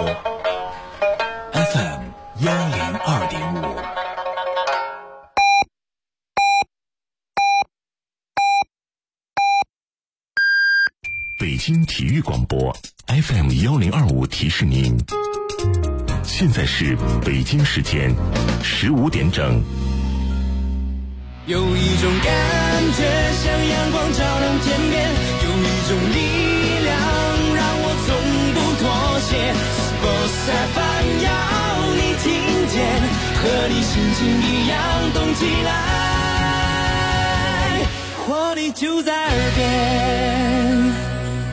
FM 102.5。北京体育广播 FM 1025提示您，现在是北京时间15点整。 有一种感觉像阳光照亮天边，有一种力量让我从不妥协。Sports FM 要你听见，和你心情一样动起来，活力就在耳边。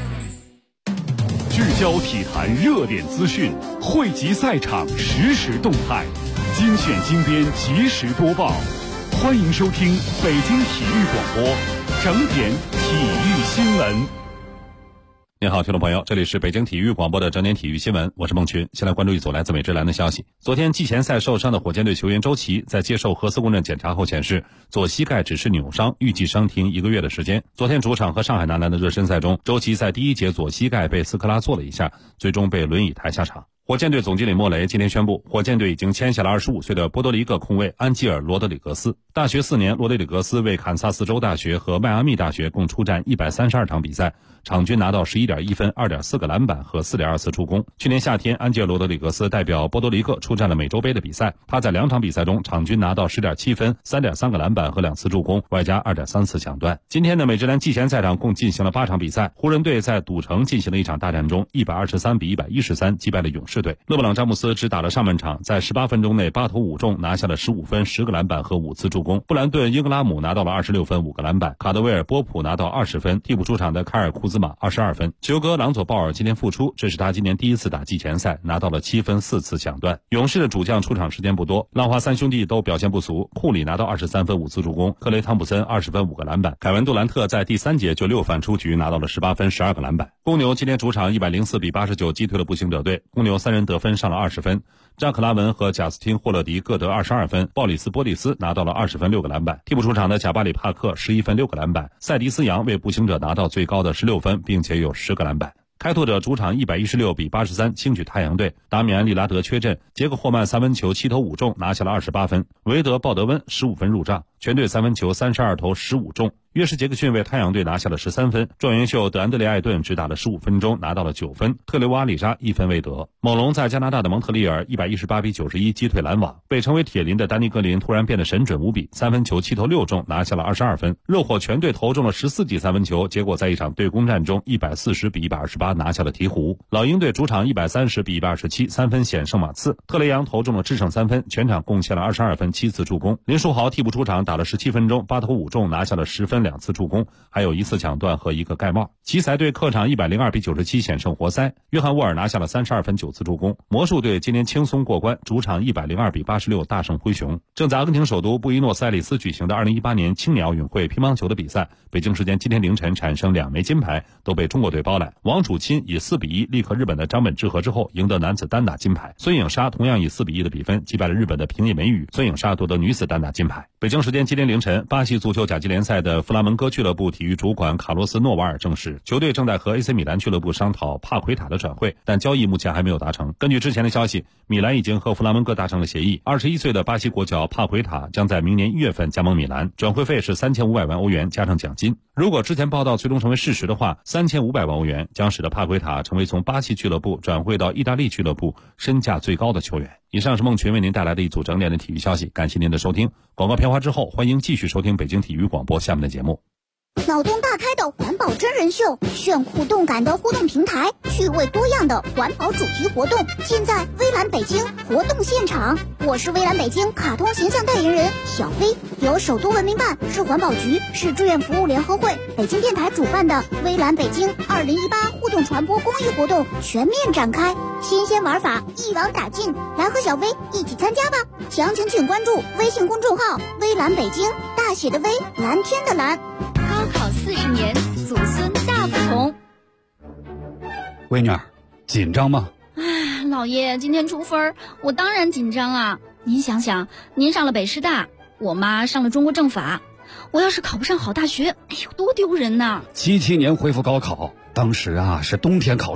聚焦体坛热点资讯，汇集赛场实时动态，精选精编及时播报。欢迎收听北京体育广播整点体育新闻。 您好，听众朋友，这里是北京体育广播的整点体育新闻，我是孟群。先来关注一组来自美职篮的消息。昨天季前赛受伤的火箭队球员周琦在接受核磁共振检查后显示，左膝盖只是扭伤，预计伤停1个月的时间。昨天主场和上海男篮的热身赛中，周琦在第一节左膝盖被斯科拉做了一下，最终被轮椅抬下场。火箭队总经理莫雷今天宣布，火箭队已经签下了25岁的波多黎各控卫安吉尔·罗德里格斯。大学4年，罗德里格斯为堪萨斯州大学和迈阿密大学共出战132场比赛，场均拿到11.1分、2.4个篮板和4.2次助攻。去年夏天，安吉尔·罗德里格斯代表波多黎各出战了美洲杯的比赛，他在2场比赛中场均拿到10.7分、3.3个篮板和2次助攻，外加2.3次抢断。今天的美职篮季前赛场共进行了8场比赛，湖人队在赌城进行了一场大战中123比113击败了勇士队。勒布朗·詹姆斯只打了上半场，在18分钟内8投5中，拿下了15分、10个篮板和5次助攻。布兰顿·英格拉姆拿到了26分、5个篮板，卡德威尔·波普拿到20分，替补出场的凯尔·库兹马22分。球哥朗佐·鲍尔今天复出，这是他今年第一次打季前赛，拿到了7分、4次抢断。勇士的主将出场时间不多，浪花三兄弟都表现不俗，库里拿到23分、5次助攻，克雷·汤普森20分、5个篮板，凯文·杜兰特在第3节就6犯出局，拿到了18分、12个篮板。公牛今天主场104比89击退了步行者队，公牛3人得分上了20分，扎克拉文和贾斯汀·霍勒迪各得22分，鲍里斯·波利斯拿到了20分、6个篮板。替补出场的贾巴里·帕克11分、6个篮板，塞迪斯·杨为步行者拿到最高的16分，并且有10个篮板。开拓者主场116比83轻取太阳队，达米安·利拉德缺阵，杰克·霍曼3分球7投5中，拿下了28分，韦德·鲍德温15分入账，全队3分球32投15中。约什·杰克逊为太阳队拿下了13分，状元秀德安德烈·艾顿只打了15分钟，拿到了9分，特雷沃·阿里扎1分未得。猛龙在加拿大的蒙特利尔118比91击退篮网，被称为铁林的丹尼格林突然变得神准无比，3分球7投6中，拿下了22分。热火全队投中了14记3分球，结果在一场对攻战中140比128拿下了鹈鹕。老鹰队主场130比1273分险胜马刺，特雷杨投中了制胜3分，全场贡献了22分7次助攻。林书豪替补出场打了17分钟，8投5中，拿下了10分2次助攻，还有1次抢断和1个盖帽。奇才队客场102比97险胜活塞，约翰沃尔拿下了32分9次助攻。魔术队今天轻松过关，主场102比86大胜灰熊。正在阿根廷首都布宜诺斯艾利斯举行的2018年青年奥运会乒乓球的比赛，北京时间今天凌晨产生2枚金牌，都被中国队包揽。王楚钦以4比1力克日本的张本智和之后，赢得男子单打金牌。孙颖莎同样以4比1的比分击败了日本的平野美宇，孙颖莎夺得女子单打金牌。北京时间今天凌晨，巴西足球甲级联赛的弗拉门戈俱乐部体育主管卡洛斯·诺瓦尔证实，球队正在和 AC 米兰俱乐部商讨帕奎塔的转会，但交易目前还没有达成。根据之前的消息，米兰已经和弗拉门戈达成了协议，21岁的巴西国脚帕奎塔将在明年1月份加盟米兰，转会费是3500万欧元加上奖金。如果之前报道最终成为事实的话，3500万欧元将使得帕奎塔成为从巴西俱乐部转会到意大利俱乐部身价最高的球员。以上是孟群为您带来的一组整点的体育消息，感谢您的收听。广告片花之后，欢迎继续收听北京体育广播下面的节目。 脑洞大开的环保真人秀，炫酷动感的互动平台，趣味多样的环保主题活动，尽在微蓝北京活动现场。我是微蓝北京卡通形象代言人小飞，由首都文明办、市环保局、市志愿服务联合会、北京电台主办的微蓝北京2018互动传播公益活动全面展开，新鲜玩法一网打尽，来和小飞一起参加吧！详情请关注微信公众号微蓝北京，大写的微，蓝天的蓝。 高考40年，祖孙大不同。 闺女儿，紧张吗？ 唉，老爷，今天出分，我当然紧张啊。您想想，您上了北师大，我妈上了中国政法，我要是考不上好大学，哎呦，多丢人呐！ 77年恢复高考，当时啊是冬天考试，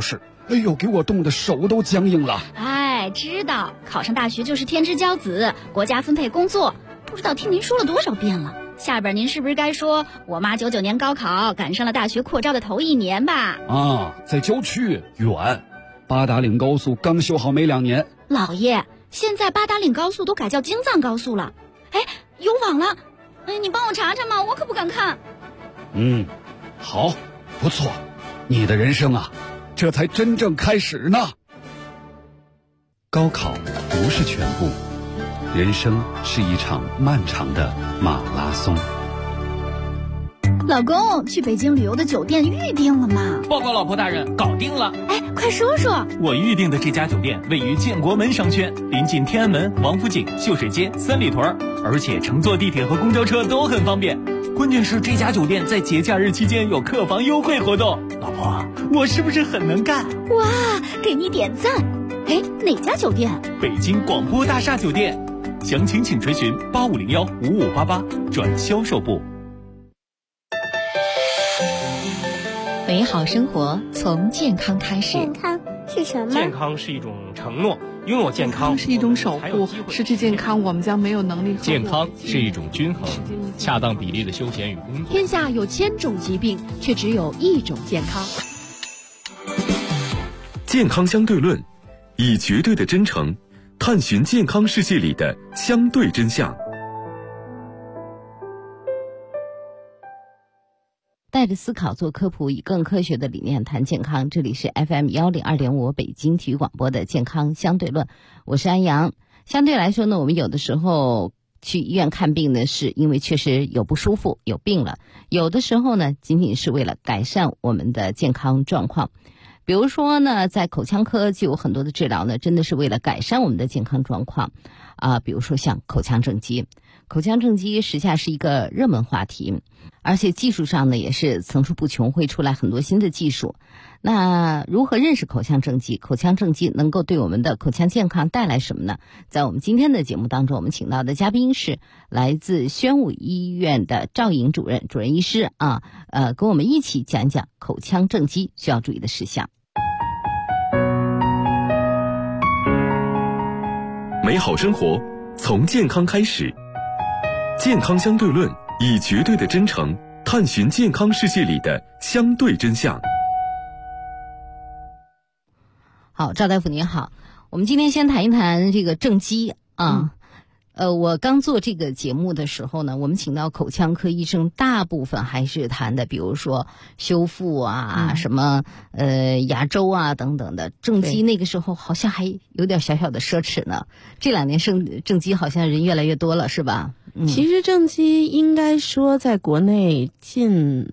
哎呦，给我冻得手都僵硬了。 哎，知道考上大学就是天之骄子，国家分配工作，不知道听您说了多少遍了。下边您是不是该说我妈99年高考赶上了大学扩招的头1年吧？ 啊，在郊区远，八达岭高速刚修好没2年。 老爷，现在八达岭高速都改叫京藏高速了。哎，有网了，哎，你帮我查查嘛，我可不敢看。 好，不错，你的人生啊，这才真正开始呢。高考不是全部，人生是一场漫长的马拉松。 老公，去北京旅游的酒店预定了吗？ 报告老婆大人，搞定了。 哎，快说说。 我预定的这家酒店位于建国门商圈，临近天安门、王府井、秀水街、三里屯，而且乘坐地铁和公交车都很方便。关键是这家酒店在节假日期间有客房优惠活动。老婆，我是不是很能干？ 哇，给你点赞。哎，哪家酒店？ 北京广播大厦酒店。详情请垂询8501-5588转销售部。 美好生活从健康开始。 健康是什么？ 健康是一种承诺，拥有健康是一种守护，失去健康我们将没有能力。 健康是一种均衡、恰当比例的休闲与工作。 天下有1000种疾病，却只有1种健康。 健康相对论，以绝对的真诚探寻健康世界里的相对真相。 带着思考做科普，以更科学的理念谈健康。这里是 FM 102.5北京体育广播的健康相对论，我是安阳。相对来说呢，我们有的时候去医院看病呢，是因为确实有不舒服、有病了；有的时候呢，仅仅是为了改善我们的健康状况。比如说呢，在口腔科就有很多的治疗呢，真的是为了改善我们的健康状况比如说像口腔正畸。口腔正畸时下是一个热门话题，而且技术上呢也是层出不穷，会出来很多新的技术。那如何认识口腔正畸？口腔正畸能够对我们的口腔健康带来什么呢？在我们今天的节目当中，我们请到的嘉宾是来自宣武医院的赵颖主任医师跟我们一起讲讲口腔正畸需要注意的事项。 美好生活从健康开始，健康相对论，以绝对的真诚探寻健康世界里的相对真相。 好，赵大夫您好，我们今天先谈一谈这个正畸我刚做这个节目的时候呢，我们请到口腔科医生，大部分还是谈的，比如说修复什么牙周等等的。正畸那个时候好像还有点小小的奢侈呢。这2年正畸好像人越来越多了，是吧？ 其实正畸应该说在国内近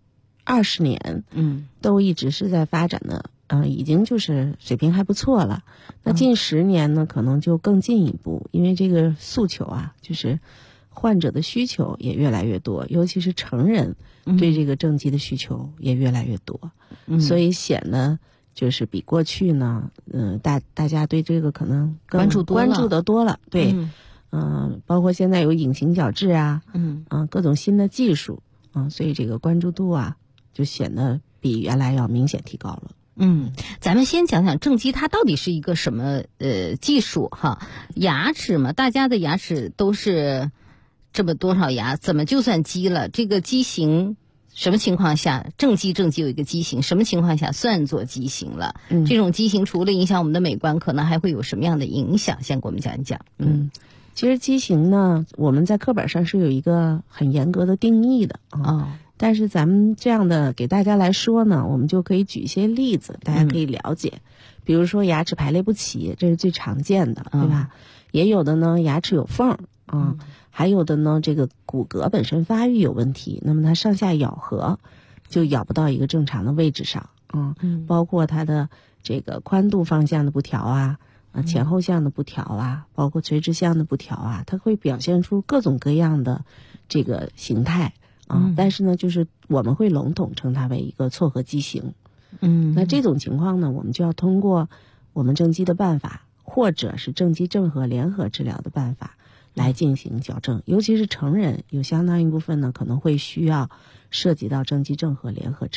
20年，都一直是在发展的。已经就是水平还不错了。那近10年呢，可能就更进一步，因为这个诉求就是患者的需求也越来越多，尤其是成人对这个正畸的需求也越来越多，所以显得就是比过去呢，大家对这个可能更关注的多了，对，包括现在有隐形矫治各种新的技术所以这个关注度就显得比原来要明显提高了。 咱们先讲讲正畸它到底是一个什么技术哈？牙齿嘛，大家的牙齿都是这么多少牙，怎么就算畸了？这个畸形什么情况下正畸有一个畸形，什么情况下算作畸形了？这种畸形除了影响我们的美观，可能还会有什么样的影响？先给我们讲一讲。 其实畸形呢，我们在课本上是有一个很严格的定义的但是咱们这样的给大家来说呢，我们就可以举一些例子，大家可以了解。比如说牙齿排列不齐，这是最常见的，对吧？也有的呢，牙齿有缝还有的呢，这个骨骼本身发育有问题，那么它上下咬合就咬不到一个正常的位置上包括它的这个宽度方向的不调前后向的不调包括垂直向的不调它会表现出各种各样的这个形态但是呢，就是我们会笼统称它为一个错颌畸形。那这种情况呢，我们就要通过我们正畸的办法，或者是正畸正颌联合治疗的办法来进行矫正。尤其是成人，有相当一部分呢可能会需要涉及到正畸正颌联合治疗。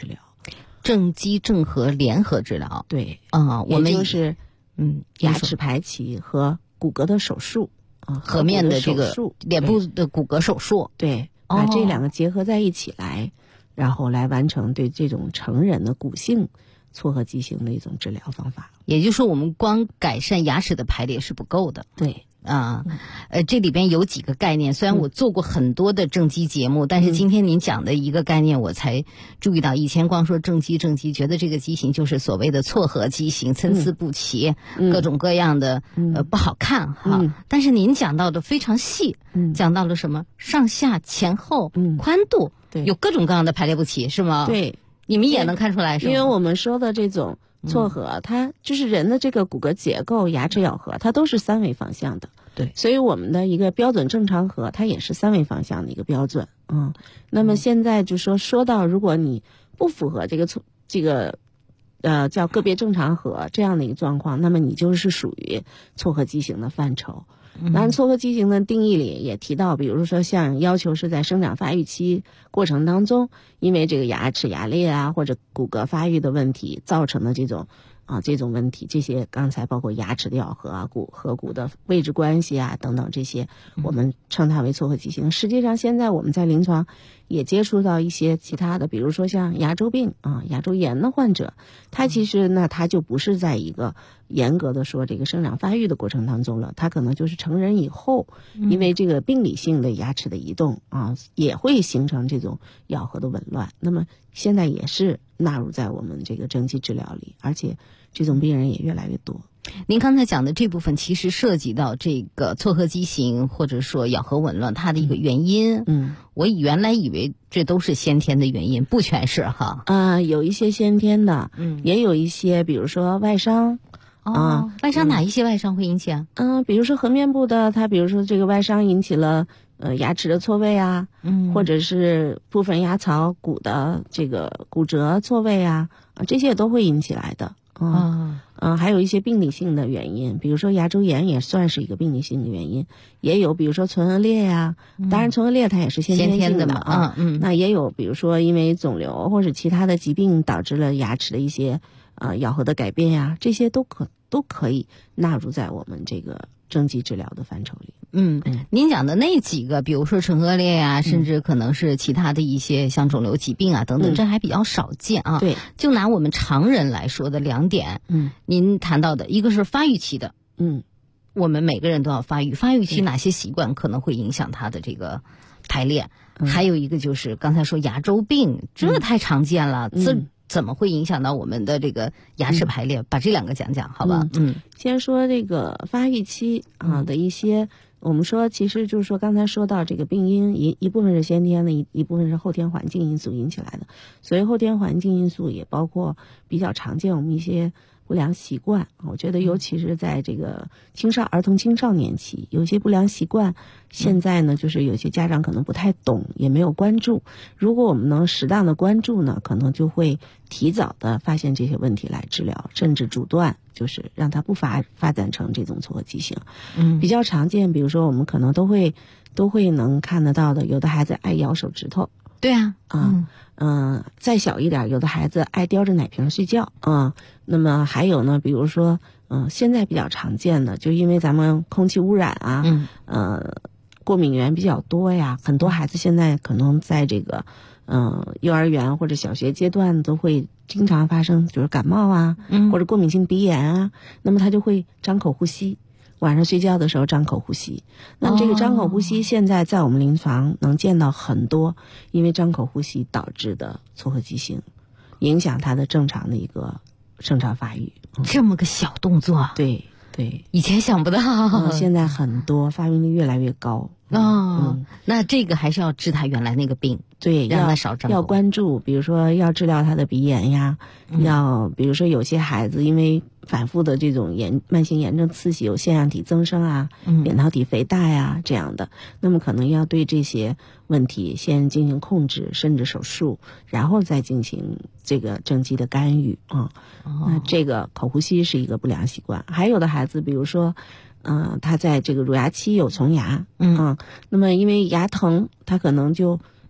正畸正颌联合治疗。 对我们就是牙齿排齐和骨骼的手术颌面的这个脸部的骨骼手术。 对，把这两个结合在一起来，然后来完成对这种成人的骨性错颌畸形的一种治疗方法。 也就是说，我们光改善牙齿的排列是不够的。 对。 这里边有几个概念，虽然我做过很多的正畸节目，但是今天您讲的一个概念我才注意到，以前光说正畸，觉得这个畸形就是所谓的错颌畸形，参差不齐，各种各样的不好看哈。但是您讲到的非常细，讲到了什么上下前后宽度，有各种各样的排列不齐，是吗？ 对， 你们也能看出来是吗？ 因为我们说的这种错颌，它就是人的这个骨骼结构、牙齿咬合，它都是三维方向的。 对， 所以我们的一个标准正常颌，它也是三维方向的一个标准。那么现在就说到，如果你不符合这个叫个别正常颌这样的一个状况，那么你就是属于错颌畸形的范畴。当然，错颌畸形的定义里也提到，比如说像要求是在生长发育期过程当中，因为这个牙齿牙裂啊或者骨骼发育的问题造成的这种问题，这些刚才包括牙齿的咬合啊、骨和骨的位置关系啊等等，这些我们称它为错颌畸形。实际上现在我们在临床也接触到一些其他的，比如说像牙周病牙周炎的患者，他其实呢他就不是在一个严格的说这个生长发育的过程当中了，他可能就是成人以后，因为这个病理性的牙齿的移动也会形成这种咬合的紊乱，那么现在也是纳入在我们这个正畸治疗里，而且这种病人也越来越多。 您刚才讲的这部分其实涉及到这个错颌畸形或者说咬合紊乱它的一个原因。我原来以为这都是先天的原因，不全是哈。 有一些先天的，也有一些比如说外伤。 外伤哪一些外伤会引起啊？ 比如说颌面部的，它比如说这个外伤引起了牙齿的错位啊，或者是部分牙槽骨的这个骨折错位啊，这些都会引起来的。还有一些病理性的原因，比如说牙周炎也算是一个病理性的原因，也有比如说唇腭裂呀，当然唇腭裂它也是先天性的嘛。那也有比如说因为肿瘤或者其他的疾病导致了牙齿的一些咬合的改变呀，这些都可以纳入在我们这个正畸治疗的范畴里。 您讲的那几个，比如说唇腭裂啊，甚至可能是其他的一些像肿瘤疾病啊等等，这还比较少见啊。 对， 就拿我们常人来说的两点，您谈到的一个是发育期的，我们每个人都要发育，发育期哪些习惯可能会影响他的这个排列？还有一个就是刚才说牙周病，这太常见了，这怎么会影响到我们的这个牙齿排列？把这两个讲讲，好吧？ 先说这个发育期的一些，我们说其实就是说刚才说到这个病因一部分是先天的，一部分是后天环境因素引起来的。所以后天环境因素也包括比较常见我们一些不良习惯，我觉得尤其是在这个儿童青少年期，有些不良习惯，现在呢就是有些家长可能不太懂，也没有关注。如果我们能适当的关注呢，可能就会提早的发现这些问题来治疗，甚至阻断，就是让它不发展成这种错颌畸形。比较常见，比如说我们可能都会能看得到的，有的孩子爱咬手指头。 对啊， 再小一点，有的孩子爱叼着奶瓶睡觉那么还有呢，比如说现在比较常见的，就因为咱们空气污染啊，过敏源比较多呀，很多孩子现在可能在这个幼儿园或者小学阶段都会经常发生，就是感冒啊，或者过敏性鼻炎啊，那么他就会张口呼吸。晚上睡觉的时候张口呼吸，那么这个张口呼吸现在在我们临床能见到很多因为张口呼吸导致的错颌畸形，影响他的正常的一个正常发育。 这么个小动作， 对， 以前想不到， 现在很多发病率越来越高。 那这个还是要治他原来那个病， 对， 让他少张口， 要关注，比如说要治疗他的鼻炎呀，要比如说有些孩子因为反复的这种慢性炎症刺激，有腺样体增生啊，扁桃体肥大呀这样的，那么可能要对这些问题先进行控制，甚至手术，然后再进行这个正畸的干预那这个口呼吸是一个不良习惯。还有的孩子，比如说他在这个乳牙期有虫牙，那么因为牙疼，他可能就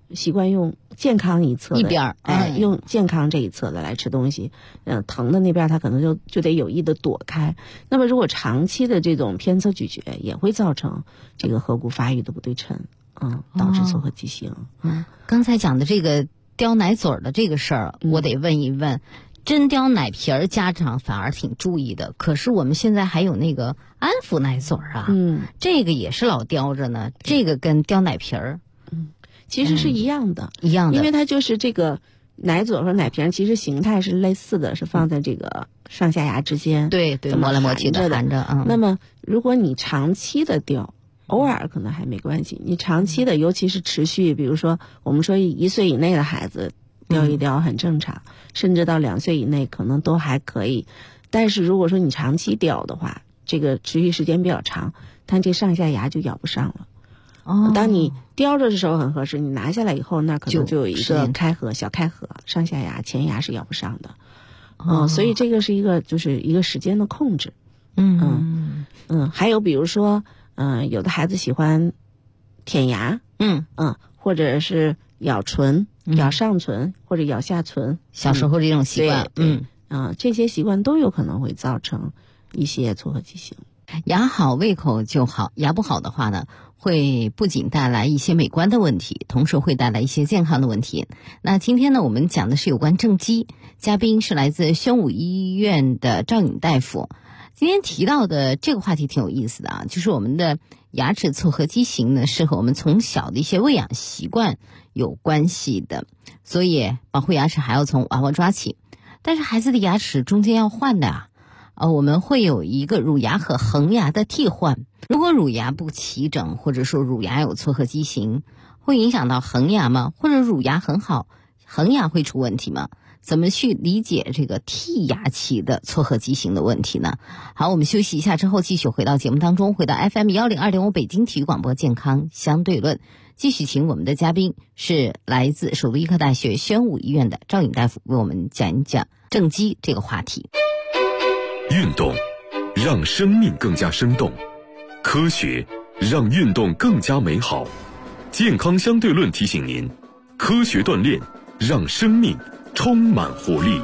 习惯用健康一侧的一边用健康这一侧的来吃东西，疼的那边他可能就得有意的躲开。那么如果长期的这种偏侧咀嚼，也会造成这个颌骨发育的不对称，导致错颌畸形。 刚才讲的这个叼奶嘴的这个事儿，我得问一问。真叼奶瓶儿，家长反而挺注意的。可是我们现在还有那个安抚奶嘴啊，这个也是老叼着呢。这个跟叼奶瓶儿， 其实是一样的， 一样的， 因为它就是这个奶嘴和奶瓶，其实形态是类似的，是放在这个上下牙之间， 对，磨来磨去的含着。 那么如果你长期的叼，偶尔可能还没关系，你长期的，尤其是持续，比如说我们说1岁以内的孩子。叼一叼很正常，甚至到2岁以内可能都还可以。但是如果说你长期叼的话，这个持续时间比较长，它这上下牙就咬不上了。当你叼着的时候很合适，你拿下来以后，那可能就有一个开合，小开合，上下牙前牙是咬不上的。所以这个是一个就是一个时间的控制。还有比如说，有的孩子喜欢舔牙，或者是咬唇。咬上唇或者咬下唇， 小时候这种习惯， 这些习惯都有可能会造成一些错颌畸形。 牙好胃口就好，牙不好的话呢，会不仅带来一些美观的问题，同时会带来一些健康的问题。那今天呢，我们讲的是有关正畸，嘉宾是来自宣武医院的赵颖大夫。今天提到的这个话题挺有意思的啊，就是我们的牙齿错颌畸形呢，是和我们从小的一些喂养习惯有关系的，所以保护牙齿还要从娃娃抓起。但是孩子的牙齿中间要换的我们会有一个乳牙和恒牙的替换。如果乳牙不齐整，或者说乳牙有错颌畸形，会影响到恒牙吗？或者乳牙很好，恒牙会出问题吗？怎么去理解这个替牙期的错颌畸形的问题呢？好，我们休息一下之后继续回到节目当中，回到 FM102.5 北京体育广播健康相对论，继续请我们的嘉宾是来自首都医科大学宣武医院的赵颖大夫，为我们讲一讲正畸这个话题。 运动让生命更加生动，科学让运动更加美好。健康相对论提醒您，科学锻炼让生命充满活力。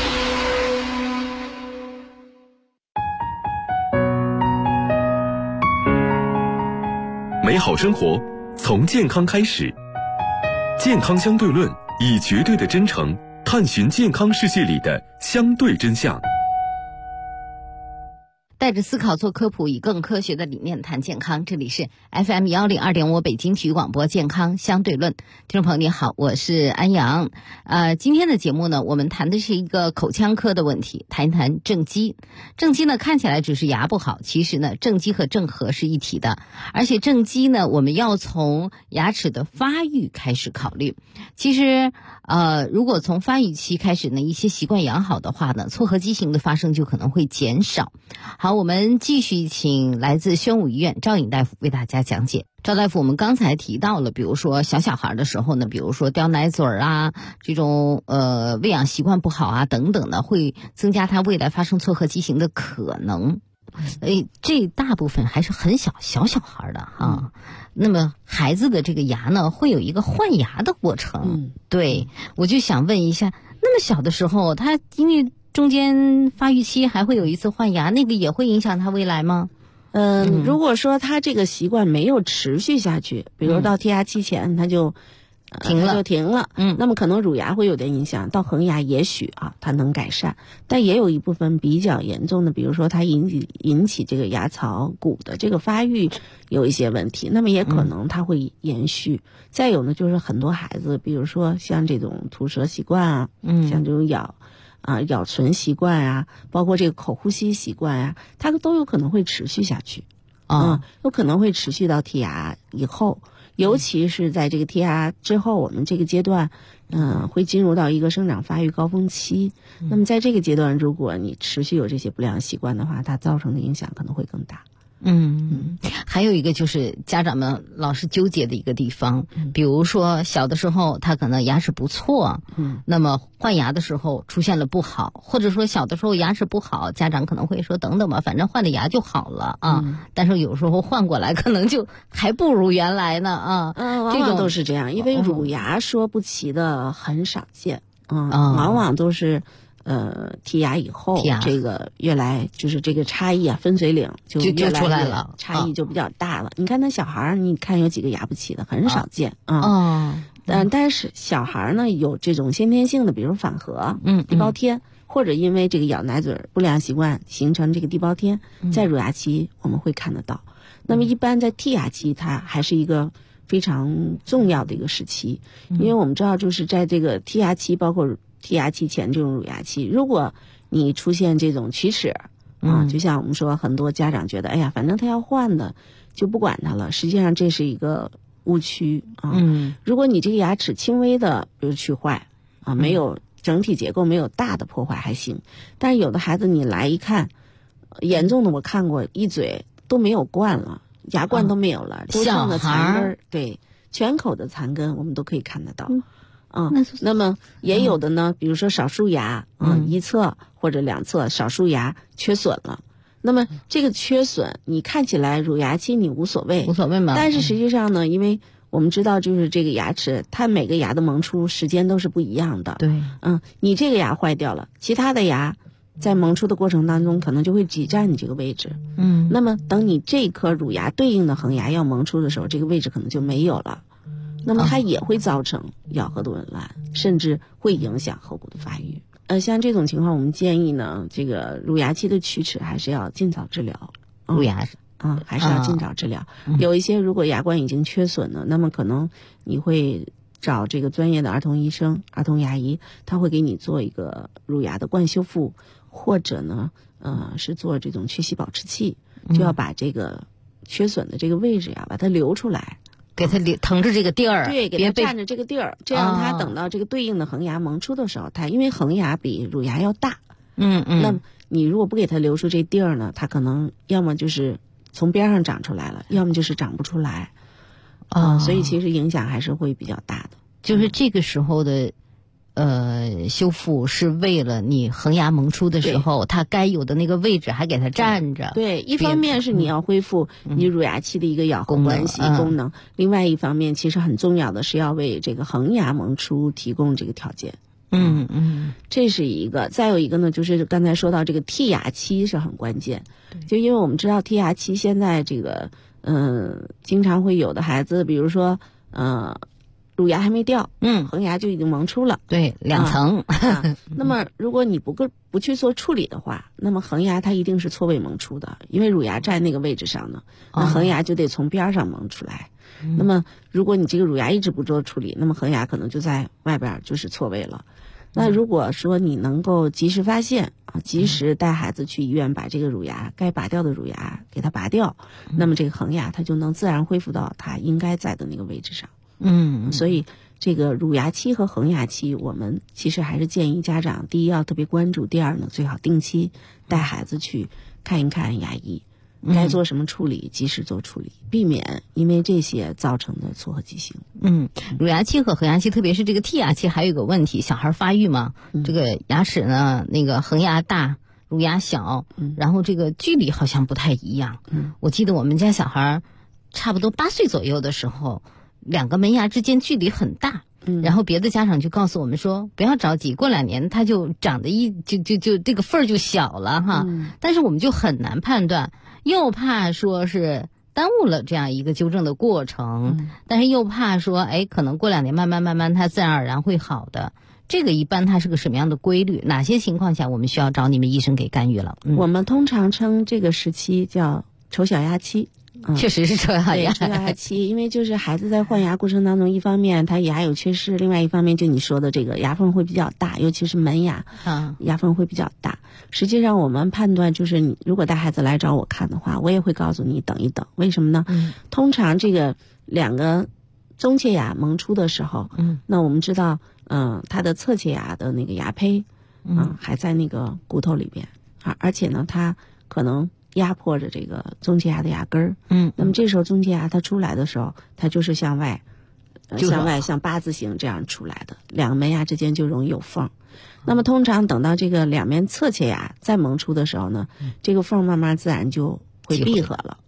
美好生活从健康开始，健康相对论以绝对的真诚探寻健康世界里的相对真相。 带着思考做科普，以更科学的理念谈健康。这里是 FM102.5 北京体育广播健康相对论。听众朋友你好，我是安阳。今天的节目呢，我们谈的是一个口腔科的问题，谈一谈正畸。正畸呢，看起来只是牙不好，其实呢，正畸和正颌是一体的。而且正畸呢，我们要从牙齿的发育开始考虑。其实如果从发育期开始呢，一些习惯养好的话呢，错颌畸形的发生就可能会减少。好，我们继续请来自宣武医院赵颖大夫为大家讲解。赵大夫，我们刚才提到了，比如说小孩的时候呢，比如说叼奶嘴啊，这种喂养习惯不好啊等等的，会增加他未来发生错颌畸形的可能。这大部分还是很小孩的哈。那么孩子的这个牙呢，会有一个换牙的过程。对，我就想问一下，那么小的时候，他因为中间发育期还会有一次换牙，那个也会影响他未来吗？ 如果说他这个习惯没有持续下去，比如到剔牙期前他就停了，那么可能乳牙会有点影响，到恒牙也许它能改善，但也有一部分比较严重的，比如说它引起这个牙槽骨的这个发育有一些问题，那么也可能它会延续。再有呢，就是很多孩子，比如说像这种吐舌习惯像这种咬唇习惯啊，包括这个口呼吸习惯啊，它都有可能会持续下去有可能会持续到剔牙以后，尤其是在这个剔牙之后，我们这个阶段会进入到一个生长发育高峰期。那么在这个阶段，如果你持续有这些不良习惯的话，它造成的影响可能会更大。 还有一个就是家长们老是纠结的一个地方，比如说小的时候他可能牙齿不错，那么换牙的时候出现了不好，或者说小的时候牙齿不好，家长可能会说等等吧，反正换了牙就好了啊。但是有时候换过来可能就还不如原来呢啊。 往往都是这样，因为乳牙说不齐的很少见，往往都是。剔牙以后，这个越来就是这个差异啊，分水岭就越出来了， 差异就比较大了。你看那小孩儿，你看有几个牙不齐的，很少见但是小孩呢有这种先天性的，比如反颌、地包天，或者因为这个咬奶嘴不良习惯形成这个地包天，在乳牙期我们会看得到。那么一般在剔牙期，它还是一个非常重要的一个时期，因为我们知道就是在这个剔牙期，包括剔牙期前这种乳牙期，如果你出现这种龋齿就像我们说很多家长觉得哎呀反正他要换的就不管它了，实际上这是一个误区如果你这个牙齿轻微的比如去坏没有整体结构没有大的破坏还行，但是有的孩子你来一看，严重的我看过一嘴都没有冠了，牙冠都没有了，都剩的残根，对，全口的残根我们都可以看得到那么也有的呢，比如说少数牙一侧或者两侧少数牙缺损了，那么这个缺损你看起来乳牙期你无所谓嘛， 但是实际上呢，因为我们知道就是这个牙齿它每个牙的萌出时间都是不一样的， 对， 你这个牙坏掉了，其他的牙在萌出的过程当中可能就会挤占你这个位置那么等你这颗乳牙对应的恒牙要萌出的时候，这个位置可能就没有了，那么它也会造成咬合的紊乱，甚至会影响颌骨的发育。像这种情况，我们建议呢，这个乳牙期的龋齿还是要尽早治疗。 乳牙还是要尽早治疗。有一些如果牙冠已经缺损了，那么可能你会找这个专业的儿童医生、儿童牙医，他会给你做一个乳牙的冠修复，或者呢，是做这种缺席保持器，就要把这个缺损的这个位置呀，把它留出来。 给它腾着这个地儿， 对，给它占着这个地儿，这样它等到这个对应的恒牙萌出的时候，它因为恒牙比乳牙要大，那么你如果不给它留出这地儿呢，它可能要么就是从边上长出来了，要么就是长不出来，所以其实影响还是会比较大的。 就是这个时候的修复是为了你恒牙萌出的时候，它该有的那个位置还给它占着。 对，一方面是你要恢复你乳牙期的一个咬合关系功能，另外一方面其实很重要的是要为这个恒牙萌出提供这个条件。这是一个。再有一个呢，就是刚才说到这个剔牙期是很关键，就因为我们知道剔牙期现在这个经常会有的孩子，比如说乳牙还没掉，恒牙就已经萌出了， 对，2层。 那么如果你不去做处理的话，那么恒牙它一定是错位萌出的，因为乳牙在那个位置上呢，那恒牙就得从边上萌出来。那么如果你这个乳牙一直不做处理，那么恒牙可能就在外边就是错位了。那如果说你能够及时发现及时带孩子去医院把这个乳牙该拔掉的乳牙给它拔掉，那么这个恒牙它就能自然恢复到它应该在的那个位置上。所以这个乳牙期和恒牙期，我们其实还是建议家长，第一要特别关注，第二呢，最好定期带孩子去看一看牙医，该做什么处理，及时做处理，避免因为这些造成的错颌畸形。 乳牙期和恒牙期，特别是这个剔牙期，还有一个问题，小孩发育嘛，这个牙齿呢，那个恒牙大，乳牙小，然后这个距离好像不太一样。我记得我们家小孩差不多8岁左右的时候，2个门牙之间距离很大，然后别的家长就告诉我们说，不要着急，过2年它就长得就这个缝儿就小了哈。但是我们就很难判断，又怕说是耽误了这样一个纠正的过程，但是又怕说，可能过2年慢慢它自然而然会好的。这个一般它是个什么样的规律？哪些情况下我们需要找你们医生给干预了？ 我们通常称这个时期叫丑小牙期。 确实是丑小牙期，因为就是孩子在换牙过程当中，一方面他牙有缺失，另外一方面就你说的这个牙缝会比较大，尤其是门牙，牙缝会比较大。实际上我们判断就是你如果带孩子来找我看的话，我也会告诉你等一等。为什么呢？通常这个2个中切牙萌出的时候，那我们知道它的侧切牙的那个牙胚还在那个骨头里边而且呢它可能压迫着这个中间牙的牙根儿。那么这时候中间牙它出来的时候，它就是向外像八字形这样出来的，两个门牙之间就容易有缝。那么通常等到这个两面侧切牙再萌出的时候呢，这个缝慢慢自然就会闭合了。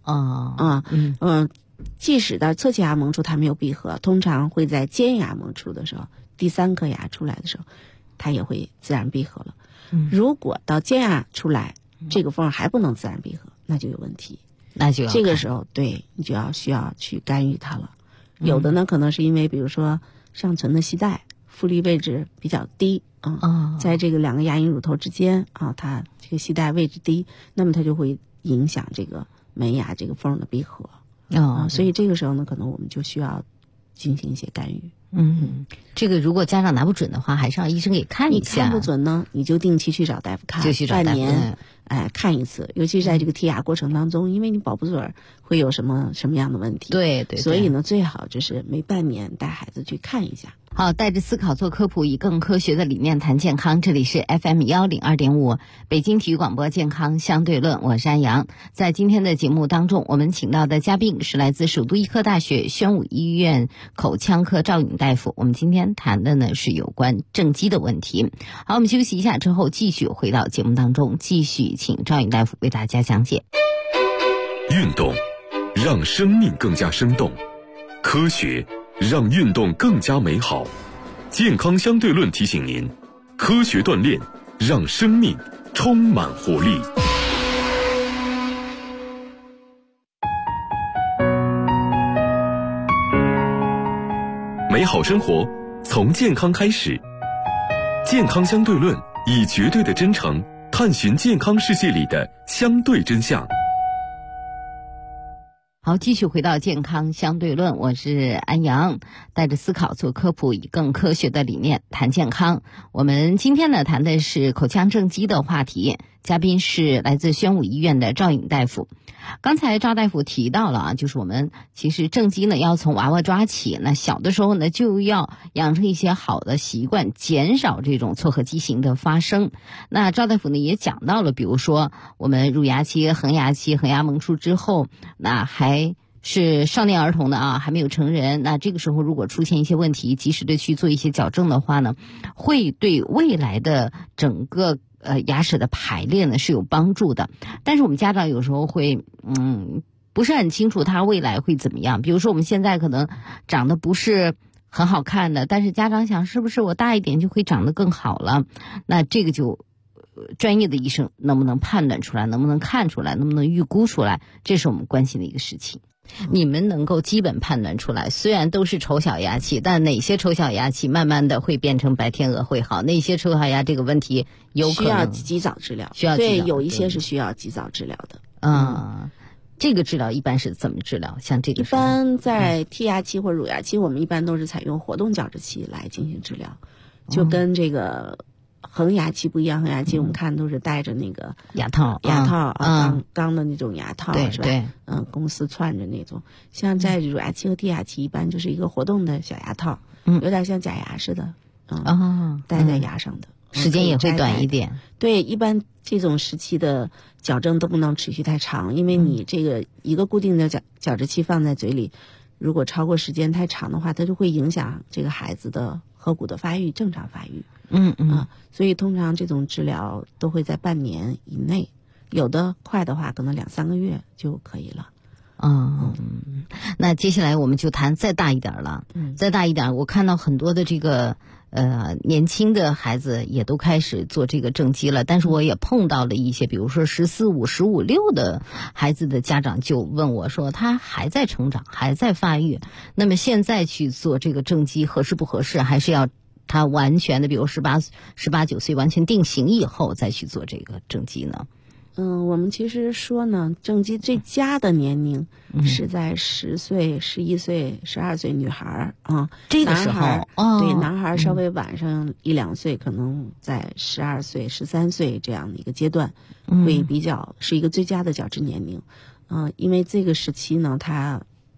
即使到侧切牙萌出它没有闭合，通常会在尖牙萌出的时候，第3颗牙出来的时候，它也会自然闭合了。如果到尖牙出来，这个缝还不能自然闭合，那就有问题， 那就要这个时候对你就需要去干预它了。有的呢可能是因为比如说上唇的系带复利位置比较低在这个两个牙龈乳头之间它这个系带位置低，那么它就会影响这个门牙这个缝的闭合所以这个时候呢可能我们就需要进行一些干预。 这个如果家长拿不准的话，还是让医生给看一下。 你看不准呢，你就定期去找大夫看， 就去找大夫半年看一次。尤其是在这个剔牙过程当中，因为你保不准会有什么样的问题。 对， 所以呢，最好就是每半年带孩子去看一下。 好，带着思考做科普，以更科学的理念谈健康。这里是 FM102.5 北京体育广播健康相对论，我是安阳。在今天的节目当中，我们请到的嘉宾是来自首都医科大学宣武医院口腔科赵颖大夫。我们今天谈的呢是有关正畸的问题。好，我们休息一下之后，继续回到节目当中，继续请赵颖大夫为大家讲解。 运动让生命更加生动，科学让运动更加美好。健康相对论提醒您，科学锻炼让生命充满活力。美好生活从健康开始，健康相对论以绝对的真诚探寻健康世界里的相对真相。 好，继续回到健康相对论，我是安阳，带着思考做科普，以更科学的理念谈健康。我们今天呢谈的是口腔正畸的话题，嘉宾是来自宣武医院的赵颖大夫。刚才赵大夫提到了就是我们其实正畸呢要从娃娃抓起，那小的时候呢就要养成一些好的习惯，减少这种错颌畸形的发生。那赵大夫呢也讲到了，比如说我们乳牙期、恒牙期，恒牙萌出之后，那还是少年儿童的还没有成人，那这个时候如果出现一些问题，及时的去做一些矫正的话呢，会对未来的整个牙齿的排列呢是有帮助的。但是我们家长有时候会不是很清楚他未来会怎么样。比如说我们现在可能长得不是很好看的，但是家长想是不是我大一点就会长得更好了，那这个就专业的医生能不能判断出来，能不能看出来，能不能预估出来，这是我们关心的一个事情。你们能够基本判断出来，虽然都是丑小牙期，但哪些丑小牙期慢慢的会变成白天鹅会好，哪些丑小牙这个问题有可能需要及早治疗，对，有一些是需要及早治疗的。 这个治疗一般是怎么治疗？像这个一般在剔牙期或乳牙期，我们一般都是采用活动矫治器来进行治疗，就跟这个恒牙期不一样。恒牙期我们看都是戴着那个牙套钢的那种牙套，是吧？ 对， 公司串着那种。像在乳牙期和剔牙期，一般就是一个活动的小牙套，有点像假牙似的，戴在牙上的， 时间也会短一点。 对，一般这种时期的矫正都不能持续太长，因为你这个一个固定的矫治器放在嘴里，如果超过时间太长的话，它就会影响这个孩子的颌骨的发育，正常发育。所以通常这种治疗都会在半年以内，有的快的话可能2-3个月就可以了。 那接下来我们就谈再大一点了。再大一点，我看到很多的这个年轻的孩子也都开始做这个正畸了，但是我也碰到了一些，比如说14、5、15、6的孩子的家长就问我说，他还在成长，还在发育，那么现在去做这个正畸合适不合适？还是要他完全的，比如18、19岁完全定型以后再去做这个正畸呢？ 我们其实说呢，正畸最佳的年龄是在10岁、11岁、12岁女孩这个时候对，男孩稍微晚上1-2岁，可能在12岁、13岁这样的一个阶段，会比较是一个最佳的矫治年龄。因为这个时期呢，它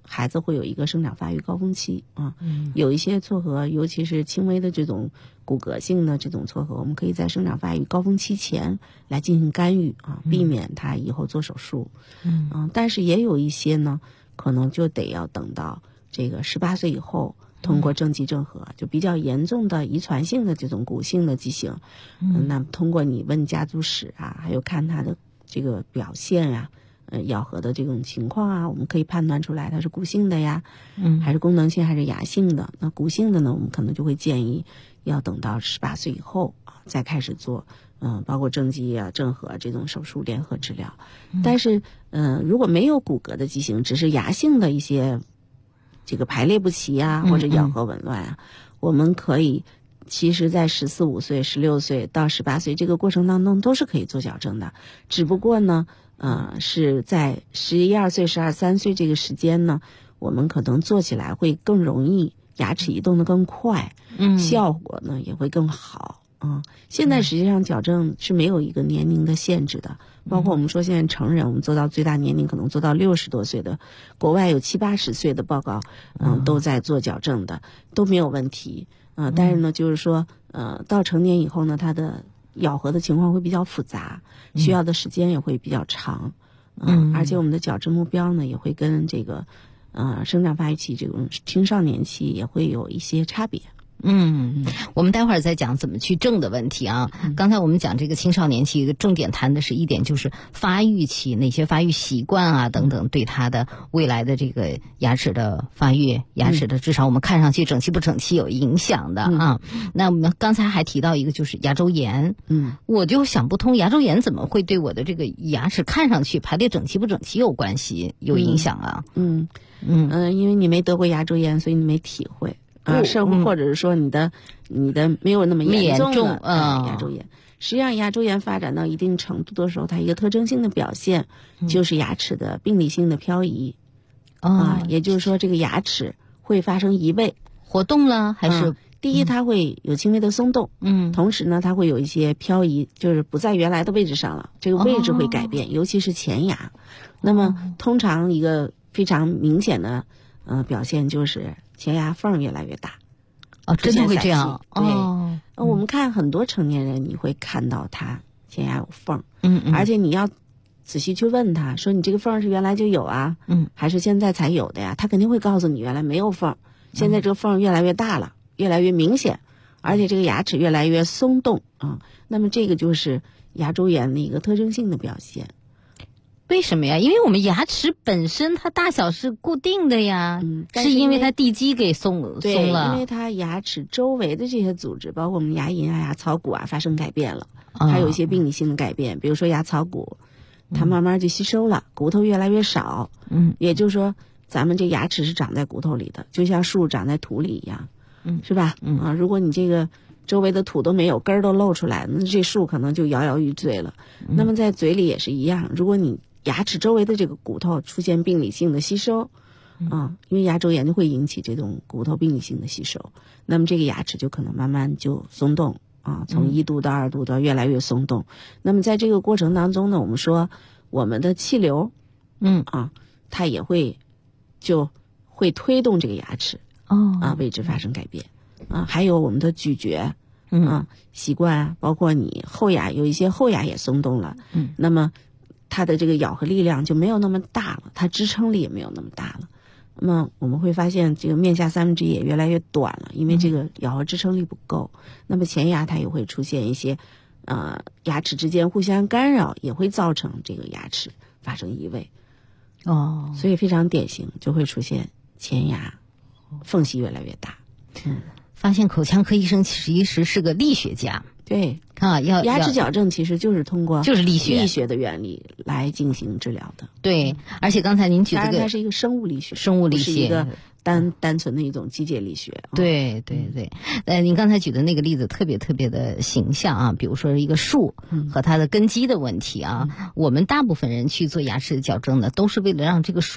孩子会有一个生长发育高峰期啊，有一些错颌，尤其是轻微的这种骨骼性的这种错颌，我们可以在生长发育高峰期前来进行干预啊，避免它以后做手术。但是也有一些呢，可能就得要等到这个18岁以后，通过正畸正颌，就比较严重的遗传性的这种骨性的畸形，那通过你问家族史啊，还有看他的这个表现啊。咬合的这种情况啊，我们可以判断出来它是骨性的呀，还是功能性还是牙性的。那骨性的呢，我们可能就会建议要等到18岁以后啊，再开始做包括正畸啊、正颌这种手术联合治疗。但是如果没有骨骼的畸形，只是牙性的一些这个排列不齐啊，或者咬合紊乱啊，我们可以其实在14、15岁、16岁到18岁这个过程当中都是可以做矫正的，只不过呢是在11、12岁、12、13岁这个时间呢，我们可能做起来会更容易，牙齿移动得更快，效果呢也会更好。现在实际上矫正是没有一个年龄的限制的，包括我们说现在成人，我们做到最大年龄可能做到60多岁的，国外有70、80岁的报告，都在做矫正的，都没有问题。但是呢，就是说，到成年以后呢，它的咬合的情况会比较复杂，需要的时间也会比较长，而且我们的矫正目标呢，也会跟这个，生长发育期这种青少年期也会有一些差别。 我们待会儿再讲怎么去正的问题啊。刚才我们讲这个青少年期，重点谈的是一点，就是发育期哪些发育习惯啊等等，对他的未来的这个牙齿的发育、牙齿的至少我们看上去整齐不整齐有影响的啊。那我们刚才还提到一个就是牙周炎，我就想不通，牙周炎怎么会对我的这个牙齿看上去排列整齐不整齐有关系、有影响啊？ 因为你没得过牙周炎，所以你没体会。或者是说你的没有那么严重的牙周炎。实际上牙周炎发展到一定程度的时候，它一个特征性的表现就是牙齿的病理性的漂移也就是说这个牙齿会发生移位， 活动了还是第一它会有轻微的松动，同时呢它会有一些漂移，就是不在原来的位置上了，这个位置会改变，尤其是前牙。那么通常一个非常明显的表现就是前牙缝越来越大。 真的会这样？ 对，我们看很多成年人，你会看到他前牙有缝，而且你要仔细去问他说，你这个缝是原来就有啊，还是现在才有的呀？他肯定会告诉你原来没有缝，现在这个缝越来越大了，越来越明显，而且这个牙齿越来越松动那么这个就是牙周炎的一个特征性的表现。 为什么呀？因为我们牙齿本身它大小是固定的呀，是因为它地基给松了。 对，因为它牙齿周围的这些组织，包括我们牙龈啊、牙槽骨发生改变了，还有一些病理性的改变，比如说牙槽骨，它慢慢就吸收了，骨头越来越少。也就是说，咱们这牙齿是长在骨头里的，就像树长在土里一样，是吧？如果你这个周围的土都没有，根儿都露出来，那这树可能就摇摇欲坠了。那么在嘴里也是一样，如果你牙齿周围的这个骨头出现病理性的吸收，因为牙周炎就会引起这种骨头病理性的吸收，那么这个牙齿就可能慢慢就松动从1度到2度到越来越松动。那么在这个过程当中呢，我们说我们的气流，它也会就会推动这个牙齿位置发生改变还有我们的咀嚼习惯包括你后牙有一些后牙也松动了，那么它的这个咬合力量就没有那么大了，它支撑力也没有那么大了。那么我们会发现这个面下1/3也越来越短了，因为这个咬合支撑力不够。那么前牙它也会出现一些牙齿之间互相干扰，也会造成这个牙齿发生移位。所以非常典型，就会出现前牙缝隙越来越大。 发现口腔科医生其实是个力学家。 对牙齿矫正其实就是通过就是力学的原理来进行治疗的。 对，而且刚才您举这个， 它是一个生物力学， 不是一个单纯的一种机械力学。 对，您刚才举的那个例子特别特别的形象比如说一个树和它的根基的问题我们大部分人去做牙齿矫正的，都是为了让这个树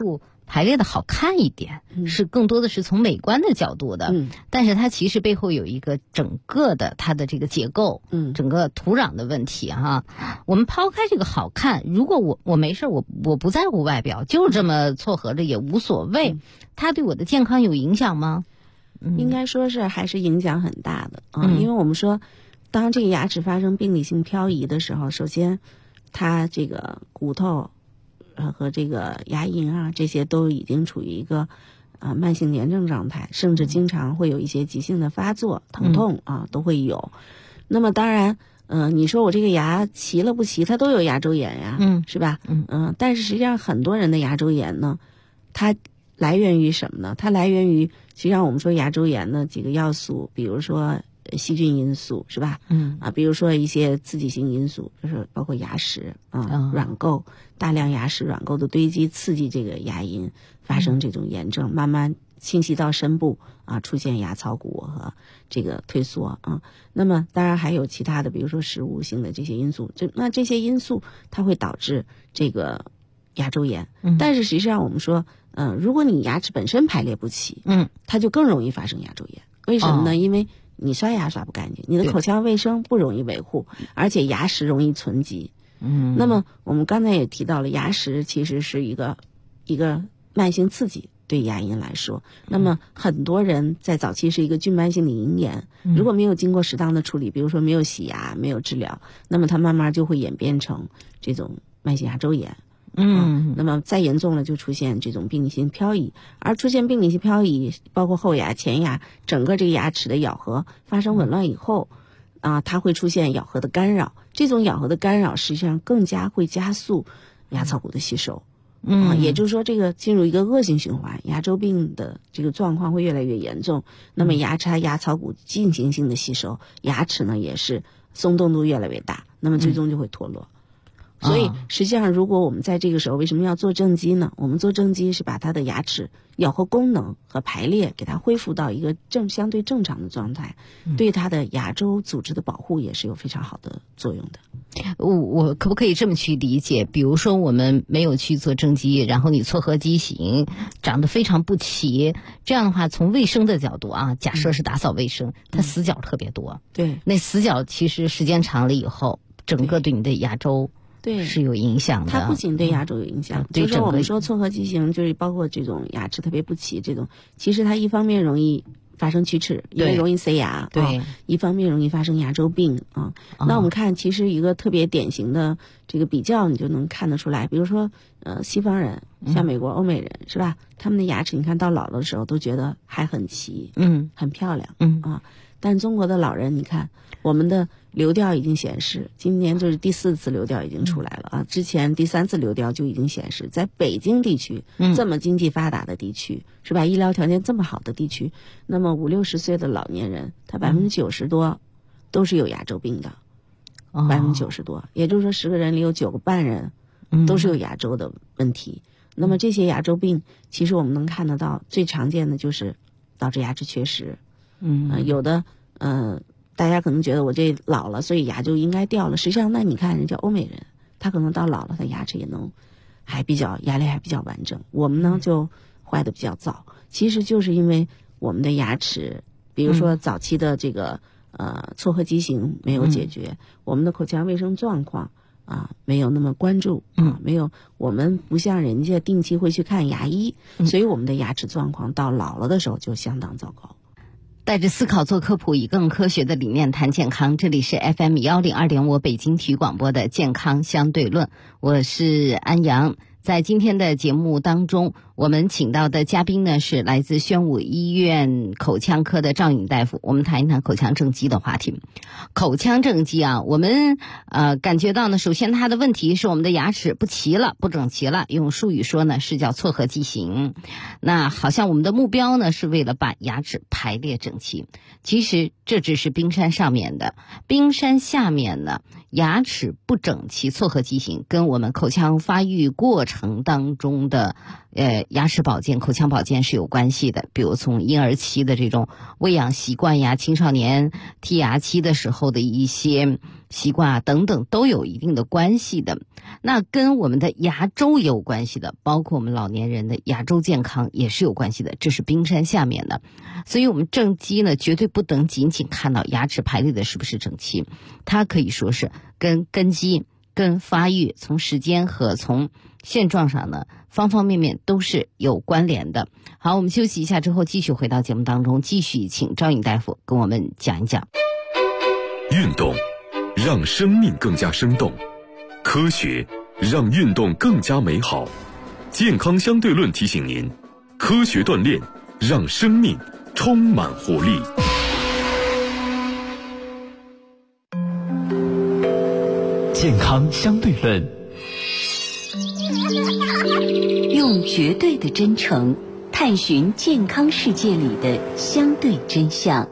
排列的好看一点，是更多的是从美观的角度的，但是它其实背后有一个整个的它的这个结构，整个土壤的问题哈。我们抛开这个好看，如果我没事，我不在乎外表，就这么撮合着也无所谓，它对我的健康有影响吗？ 应该说是还是影响很大的啊，因为我们说，当这个牙齿发生病理性漂移的时候，首先它这个骨头和这个牙龈啊，这些都已经处于一个慢性炎症状态，甚至经常会有一些急性的发作、疼痛啊都会有。那么当然，你说我这个牙齐了不齐，它都有牙周炎呀，是吧？但是实际上很多人的牙周炎呢，它来源于什么呢？它来源于实际上我们说牙周炎的几个要素，比如说细菌因素，是吧？比如说一些刺激性因素，就是包括牙石软垢，大量牙石软垢的堆积，刺激这个牙龈发生这种炎症，慢慢侵袭到深部出现牙槽骨和这个退缩啊。那么当然还有其他的，比如说食物性的这些因素，那这些因素它会导致这个牙周炎。但是实际上我们说，如果你牙齿本身排列不齐，它就更容易发生牙周炎。为什么呢？因为你刷牙刷不干净，你的口腔卫生不容易维护，而且牙石容易存积。那么我们刚才也提到了，牙石其实是一个慢性刺激，对牙龈来说。那么很多人在早期是一个菌斑性的龈炎，如果没有经过适当的处理，比如说没有洗牙、没有治疗，那么它慢慢就会演变成这种慢性牙周炎。那么再严重了就出现这种病理性漂移，而出现病理性漂移，包括后牙、前牙，整个这个牙齿的咬合发生紊乱以后，它会出现咬合的干扰。这种咬合的干扰实际上更加会加速牙槽骨的吸收，也就是说这个进入一个恶性循环，牙周病的这个状况会越来越严重。那么牙槽骨进行性的吸收，牙齿呢也是松动度越来越大，那么最终就会脱落。所以实际上如果我们在这个时候为什么要做正畸呢？我们做正畸是把它的牙齿咬合功能和排列给它恢复到一个相对正常的状态，对它的牙周组织的保护也是有非常好的作用的。 我可不可以这么去理解？比如说我们没有去做正畸，然后你撮合畸形长得非常不齐，这样的话从卫生的角度假设是打扫卫生，它死角特别多。 对， 那死角其实时间长了以后，整个对你的牙周对是有影响的。 它不仅对牙周有影响，就是说我们说撮合畸形，就是包括这种牙齿特别不齐这种，其实它一方面容易发生龋齿，因为容易塞牙， 对， 一方面容易发生牙周病啊。那我们看，其实一个特别典型的这个比较，你就能看得出来，比如说西方人，像美国、欧美人是吧？他们的牙齿你看到老了的时候都觉得还很齐，很漂亮，但中国的老人，你看我们的流调已经显示，今年就是第4次流调已经出来了之前第3次流调就已经显示，在北京地区这么经济发达的地区是吧？医疗条件这么好的地区，那么50、60岁的老年人，他90%多都是有牙周病的，90%多，也就是说10个人里有9个半人都是有牙周的问题。那么这些牙周病，其实我们能看得到，最常见的就是导致牙齿缺失。有的大家可能觉得我这老了，所以牙就应该掉了。实际上，那你看人家欧美人，他可能到老了，他牙齿也能牙列还比较完整。我们呢就坏的比较早，其实就是因为我们的牙齿，比如说早期的这个撮合畸形没有解决，我们的口腔卫生状况没有那么关注没有，我们不像人家定期会去看牙医，所以我们的牙齿状况到老了的时候就相当糟糕。 带着思考做科普，以更科学的理念谈健康。这里是 FM102.5北京体育广播的健康相对论，我是安阳。在今天的节目当中，我们请到的嘉宾呢是来自宣武医院口腔科的赵颖大夫，我们谈一谈口腔正畸的话题。口腔正畸我们感觉到呢，首先它的问题是我们的牙齿不齐了，不整齐了，用术语说呢是叫撮合畸形。那好像我们的目标呢是为了把牙齿排列整齐，其实这只是冰山上面的，冰山下面呢牙齿不整齐、撮合畸形跟我们口腔发育过程程当中的牙齿保健、口腔保健是有关系的。比如从婴儿期的这种喂养习惯呀，青少年剔牙期的时候的一些习惯啊等等，都有一定的关系的。那跟我们的牙周也有关系的，包括我们老年人的牙周健康也是有关系的，这是冰山下面的。所以我们正畸呢，绝对不能仅仅看到牙齿排列的是不是整齐，它可以说是跟根基、跟发育，从时间和从现状上呢，方方面面都是有关联的。好，我们休息一下之后，继续回到节目当中，继续请赵颖大夫跟我们讲一讲。 运动让生命更加生动，科学让运动更加美好。健康相对论提醒您，科学锻炼让生命充满活力。 健康相对论， 用绝对的真诚探寻健康世界里的相对真相。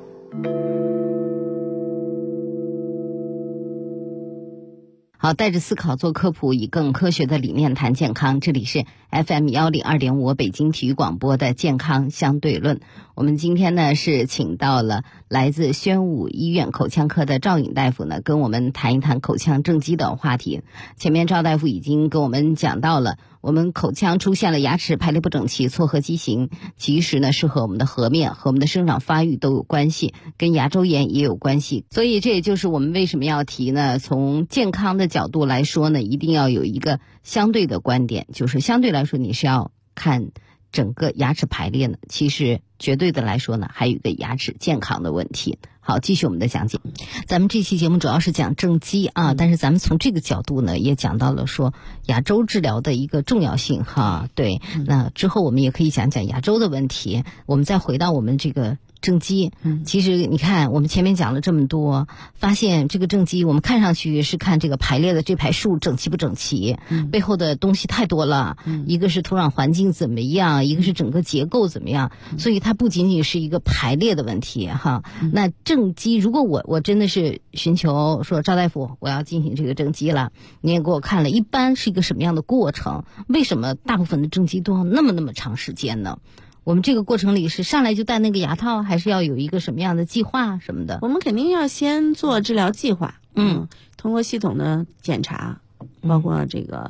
好，带着思考做科普，以更科学的理念谈健康。这里是 FM102.5 北京体育广播的健康相对论。我们今天呢是请到了来自宣武医院口腔科的赵颖大夫呢，跟我们谈一谈口腔正畸的话题。前面赵大夫已经跟我们讲到了，我们口腔出现了牙齿排列不整齐、错颌畸形，其实呢是和我们的颌面和我们的生长发育都有关系，跟牙周炎也有关系。所以这也就是我们为什么要提呢，从健康的角度来说呢，一定要有一个相对的观点，就是相对来说你是要看整个牙齿排列呢，其实绝对的来说呢，还有一个牙齿健康的问题。好，继续我们的讲解。咱们这期节目主要是讲正畸啊，但是咱们从这个角度呢，也讲到了说牙周治疗的一个重要性哈。对，那之后我们也可以讲讲牙周的问题。我们再回到我们这个正畸，其实你看我们前面讲了这么多，发现这个正畸我们看上去是看这个排列的这排数整齐不整齐，背后的东西太多了，一个是土壤环境怎么样，一个是整个结构怎么样，所以它不仅仅是一个排列的问题哈。那正畸，如果我真的是寻求说赵大夫我要进行这个正畸了，你也给我看了，一般是一个什么样的过程？为什么大部分的正畸都要那么长时间呢？我们这个过程里是上来就戴那个牙套，还是要有一个什么样的计划什么的？ 我们肯定要先做治疗计划，通过系统的检查，包括这个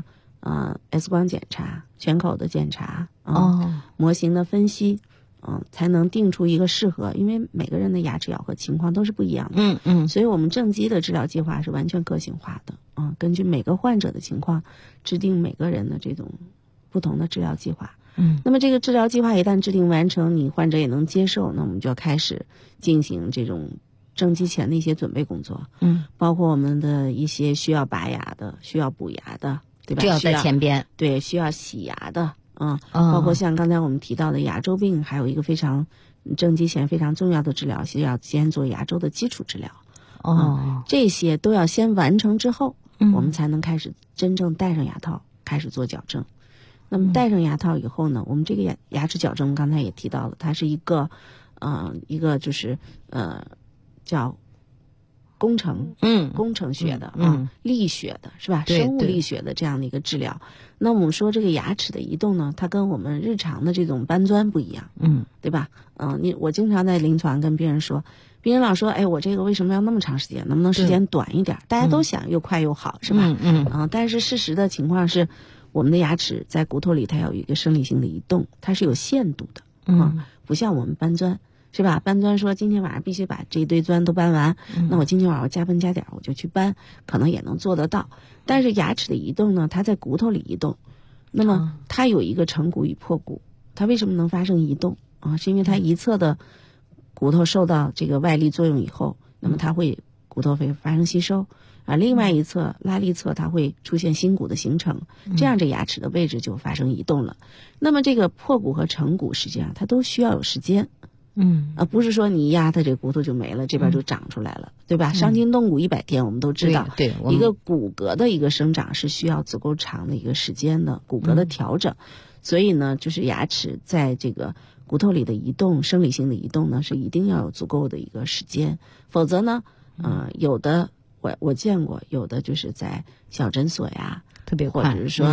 X 光检查、全口的检查，模型的分析，才能定出一个适合，因为每个人的牙齿咬合情况都是不一样的，所以我们正畸的治疗计划是完全个性化的，根据每个患者的情况，制定每个人的这种不同的治疗计划。那么这个治疗计划一旦制定完成，你患者也能接受，那我们就要开始进行这种正畸前的一些准备工作，包括我们的一些需要拔牙的、需要补牙的，对吧？ 这要在前边， 对，需要洗牙的，包括像刚才我们提到的牙周病，还有一个非常正畸前非常重要的治疗，需要先做牙周的基础治疗，这些都要先完成之后，我们才能开始真正戴上牙套，开始做矫正。那么戴上牙套以后呢，我们这个牙齿矫正刚才也提到了，它是一个就是叫工程学的力学的是吧？生物力学的这样的一个治疗。那我们说这个牙齿的移动呢，它跟我们日常的这种搬砖不一样，对吧？我经常在临床跟病人说，病人老说，哎，我这个为什么要那么长时间？能不能时间短一点？大家都想又快又好，是吧？但是事实的情况是，我们的牙齿在骨头里它有一个生理性的移动，它是有限度的，不像我们搬砖，是吧？搬砖说今天晚上必须把这一堆砖都搬完，那我今天晚上我加班加点我就去搬，可能也能做得到。但是牙齿的移动呢，它在骨头里移动，那么它有一个成骨与破骨，它为什么能发生移动是因为它一侧的骨头受到这个外力作用以后，那么它会骨头会发生吸收。另外一侧拉力侧它会出现新骨的形成，这样这牙齿的位置就发生移动了。那么这个破骨和成骨实际上它都需要有时间，不是说你一压它这骨头就没了，这边就长出来了，对吧？伤筋动骨100天，我们都知道，对，一个骨骼的一个生长是需要足够长的一个时间的，骨骼的调整。所以呢，就是牙齿在这个骨头里的移动，生理性的移动呢，是一定要有足够的一个时间，否则呢，有的我见过，有的就是在小诊所呀， 特别或者是说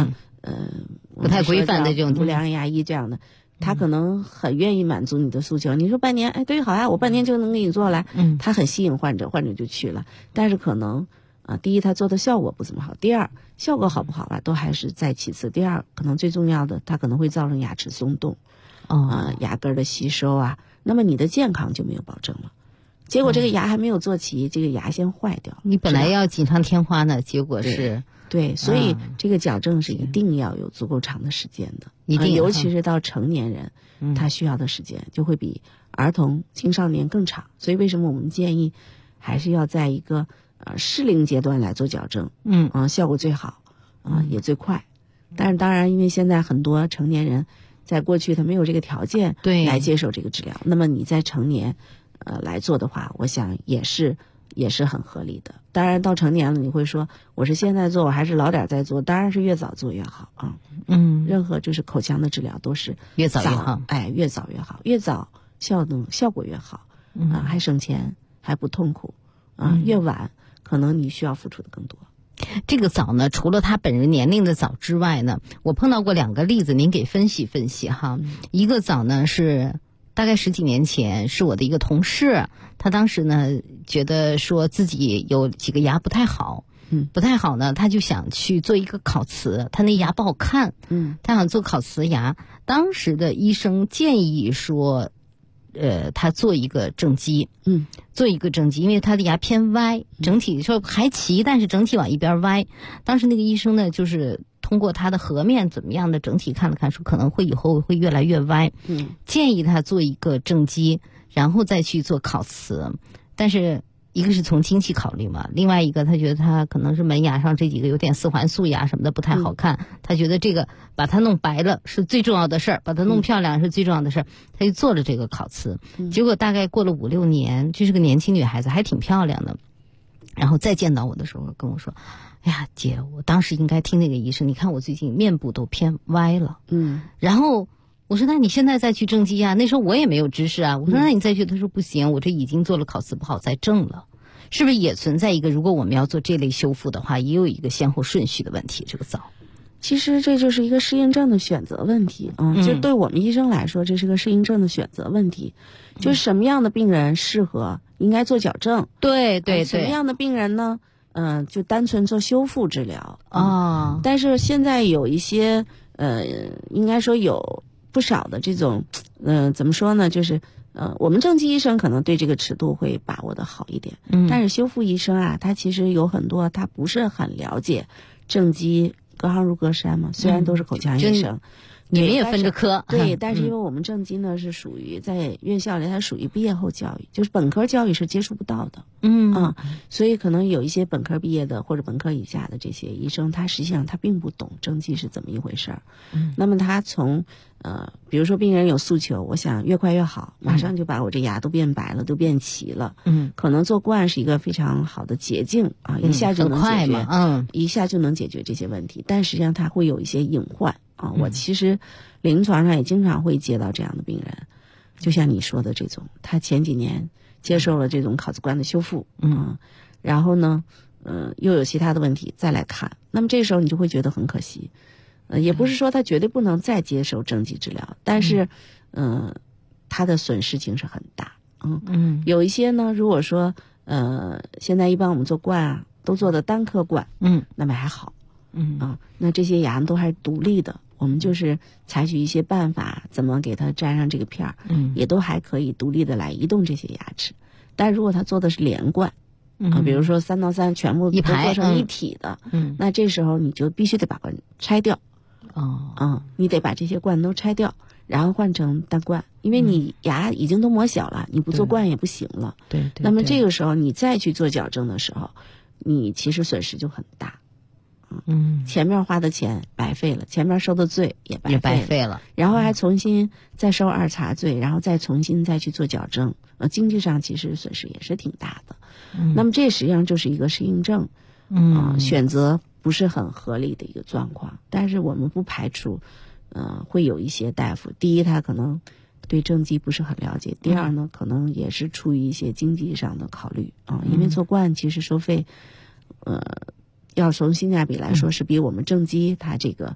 不太规范的这种不良牙医这样的，他可能很愿意满足你的诉求。你说半年，哎，对，好呀，我半年就能给你做来，他很吸引患者，患者就去了。但是可能第一，他做的效果不怎么好；第二，效果好不好都还是在其次。第二，可能最重要的，它可能会造成牙齿松动，牙根的吸收啊，那么你的健康就没有保证了。结果这个牙还没有做齐，这个牙先坏掉。 你本来要锦上添花呢，结果是对，所以这个矫正是一定要有足够长的时间的， 一定尤其是到成年人，他需要的时间就会比儿童、青少年更长。所以为什么我们建议还是要在一个适龄阶段来做矫正，效果最好，也最快。但是当然，因为现在很多成年人在过去他没有这个条件来接受这个治疗，那么你在成年来做的话，我想也是很合理的。当然到成年了，你会说我是现在做，我还是老点再做？当然是越早做越好啊。任何就是口腔的治疗都是越早越好， 越早越好，越早效果越好，还省钱，还不痛苦，越晚可能你需要付出的更多。 这个早呢，除了他本人年龄的早之外呢，我碰到过2个例子，您给分析分析哈。一个早呢是大概10几年前，是我的一个同事，他当时呢觉得说自己有几个牙不太好，不太好呢，他就想去做一个烤瓷，他那牙不好看，他想做烤瓷牙。当时的医生建议说，他做一个正畸，做一个正畸，因为他的牙偏歪，整体说还齐，但是整体往一边歪。当时那个医生呢，就是通过他的颌面怎么样的整体看了看，说可能会以后会越来越歪，建议他做一个正畸，然后再去做烤瓷。但是一个是从经济考虑嘛，另外一个他觉得他可能是门牙上这几个有点4环素牙什么的不太好看，他觉得这个把它弄白了是最重要的事儿，把它弄漂亮是最重要的事儿，他就做了这个烤瓷。结果大概过了5、6年，这是个年轻女孩子，还挺漂亮的。然后再见到我的时候跟我说，哎呀姐，我当时应该听那个医生，你看我最近面部都偏歪了。然后我说那你现在再去正畸啊？那时候我也没有知识啊。我说那你再去，他说不行，我这已经做了烤瓷，不好再正了。是不是也存在一个，如果我们要做这类修复的话，也有一个先后顺序的问题？这个早， 其实这就是一个适应症的选择问题就对我们医生来说，这是个适应症的选择问题，就是什么样的病人适合应该做矫正， 对， 什么样的病人呢？就单纯做修复治疗但是现在有一些应该说有不少的这种怎么说呢？就是我们正畸医生可能对这个尺度会把握的好一点，但是修复医生啊，他其实有很多他不是很了解正畸，隔行如隔山嘛。虽然都是口腔医生， 你们也分着科， 对，但是因为我们正畸呢是属于在院校里，它属于毕业后教育，就是本科教育是接触不到的，所以可能有一些本科毕业的或者本科以下的这些医生，他实际上他并不懂正畸是怎么一回事儿。那么他从比如说病人有诉求，我想越快越好，马上就把我这牙都变白了，都变齐了，可能做冠是一个非常好的捷径一下就能解决，一下就能解决这些问题，但实际上它会有一些隐患我其实临床上也经常会接到这样的病人，就像你说的这种，他前几年接受了这种烤瓷冠的修复，然后呢又有其他的问题再来看，那么这时候你就会觉得很可惜。也不是说他绝对不能再接受正畸治疗，但是他的损失性是很大。有一些呢，如果说现在一般我们做冠都做的单颗冠，那么还好，那这些牙都还是独立的，我们就是采取一些办法，怎么给它粘上这个片儿，也都还可以独立的来移动这些牙齿。但如果他做的是连冠，比如说3到3全部都做成一体的，那这时候你就必须得把冠拆掉。你得把这些冠都拆掉，然后换成单冠，因为你牙已经都磨小了，你不做冠也不行了。 对。 那么这个时候你再去做矫正的时候，你其实损失就很大。前面花的钱白费了，前面受的罪也白费了，然后还重新再受2茬罪，然后再重新再去做矫正，经济上其实损失也是挺大的。那么这实际上就是一个适应症，选择不是很合理的一个状况。但是我们不排除会有一些大夫，第一他可能对正畸不是很了解，第二呢可能也是出于一些经济上的考虑因为做冠其实收费要从性价比来说是比我们正畸它这个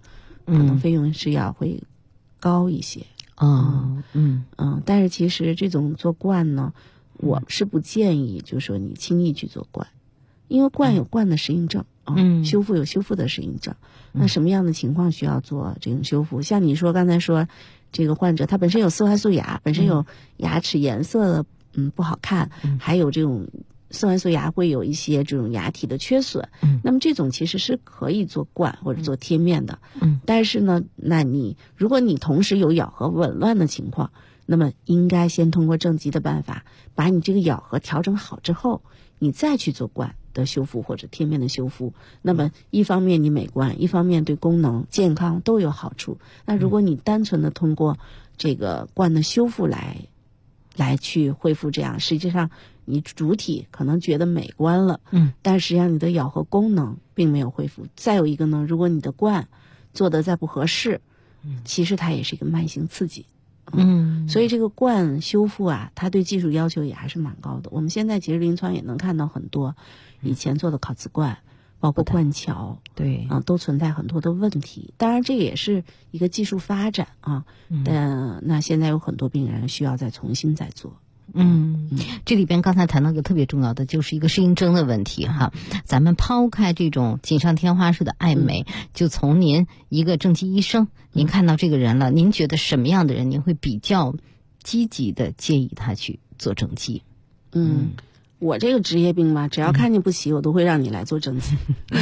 可能费用是要会高一些。但是其实这种做冠呢，我是不建议就是说你轻易去做冠，因为冠有冠的适应症修复有修复的适应症。那什么样的情况需要做这种修复？像你说刚才说这个患者他本身有色环素牙，本身有牙齿颜色的不好看，还有这种色环素牙会有一些这种牙体的缺损，那么这种其实是可以做冠或者做贴面的。但是呢，那如果你同时有咬合紊乱的情况，那么应该先通过正畸的办法把你这个咬合调整好之后，你再去做冠的修复或者贴面的修复。那么一方面你美观，一方面对功能健康都有好处。那如果你单纯的通过这个冠的修复来去恢复，这样实际上你主体可能觉得美观了，但实际上你的咬合功能并没有恢复。再有一个呢，如果你的冠做的再不合适，其实它也是一个慢性刺激。所以这个冠修复啊，它对技术要求也还是蛮高的。我们现在其实临床也能看到很多以前做的烤瓷冠，包括冠桥， 对都存在很多的问题。当然这也是一个技术发展啊，但那现在有很多病人需要再重新再做。 这里边刚才谈到个特别重要的，就是一个适应症的问题哈。咱们抛开这种锦上添花式的爱美，就从您一个正畸医生，您看到这个人了，您觉得什么样的人您会比较积极的建议他去做正畸？ 我这个职业病嘛，只要看见不起，我都会让你来做正畸。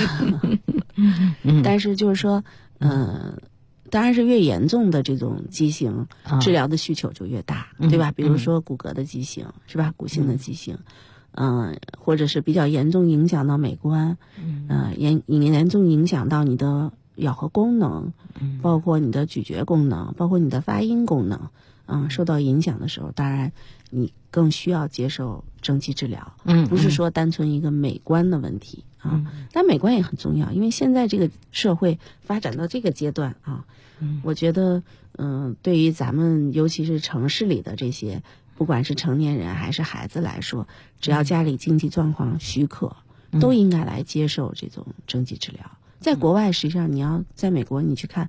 但是就是说，当然是越严重的这种畸形，治疗的需求就越大，对吧？比如说骨骼的畸形，是吧？骨性的畸形，或者是比较严重影响到美观，严重影响到你的咬合功能，包括你的咀嚼功能，包括你的发音功能，受到影响的时候，当然你更需要接受正畸治疗，不是说单纯一个美观的问题但美观也很重要，因为现在这个社会发展到这个阶段我觉得对于咱们尤其是城市里的这些不管是成年人还是孩子来说，只要家里经济状况许可，都应该来接受这种正畸治疗。在国外实际上你要在美国你去看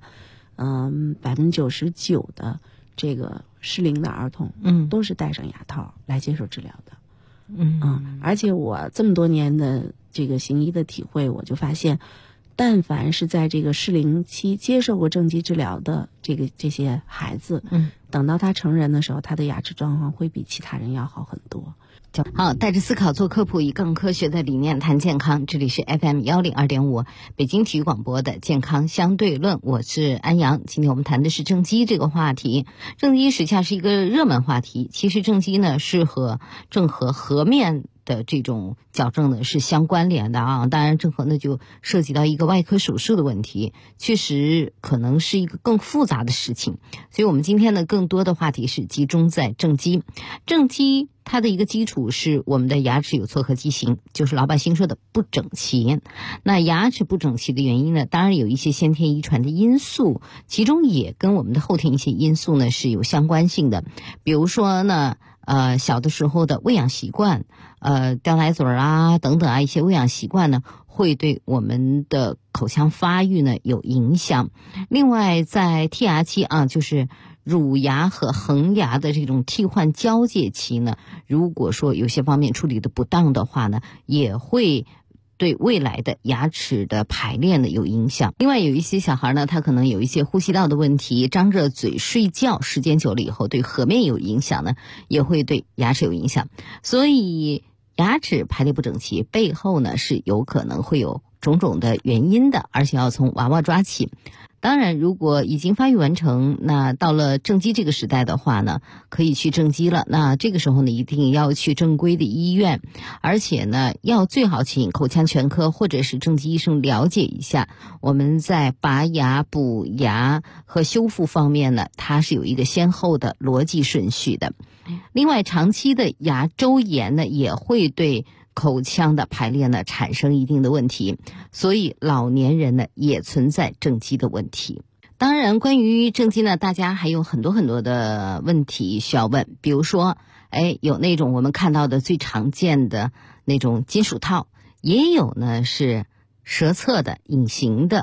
99%的这个适龄的儿童都是戴上牙套来接受治疗的。而且我这么多年的这个行医的体会，我就发现但凡是在这个适龄期接受过正畸治疗的这些孩子，等到他成人的时候，他的牙齿状况会比其他人要好很多。 好，带着思考做科普，以更科学的理念谈健康。这里是 FM 102.5北京体育广播的健康相对论，我是安阳。今天我们谈的是正畸这个话题。正畸实际上是一个热门话题，其实正畸呢是和正颌颌面的这种矫正呢是相关联的当然正颌呢就涉及到一个外科手术的问题，确实可能是一个更复杂的事情。所以我们今天呢更多的话题是集中在正畸。正畸它的一个基础是我们的牙齿有错颌畸形，就是老百姓说的不整齐。那牙齿不整齐的原因呢，当然有一些先天遗传的因素，其中也跟我们的后天一些因素呢是有相关性的。比如说呢小的时候的喂养习惯，叼奶嘴等等一些喂养习惯呢会对我们的口腔发育呢有影响。另外在剔牙期就是乳牙和恒牙的这种替换交界期呢，如果说有些方面处理的不当的话呢，也会对未来的牙齿的排列呢有影响。另外有一些小孩呢，他可能有一些呼吸道的问题，张着嘴睡觉时间久了以后对颌面有影响呢，也会对牙齿有影响。所以牙齿排列不整齐背后呢是有可能会有种种的原因的，而且要从娃娃抓起。当然如果已经发育完成，那到了正畸这个时代的话呢，可以去正畸了。那这个时候呢一定要去正规的医院，而且呢要最好请口腔全科或者是正畸医生了解一下我们在拔牙补牙和修复方面呢它是有一个先后的逻辑顺序的。另外长期的牙周炎呢也会对口腔的排列呢产生一定的问题，所以老年人呢也存在正畸的问题。当然关于正畸呢大家还有很多很多的问题需要问，比如说有那种我们看到的最常见的那种金属套，也有呢是舌侧的隐形的，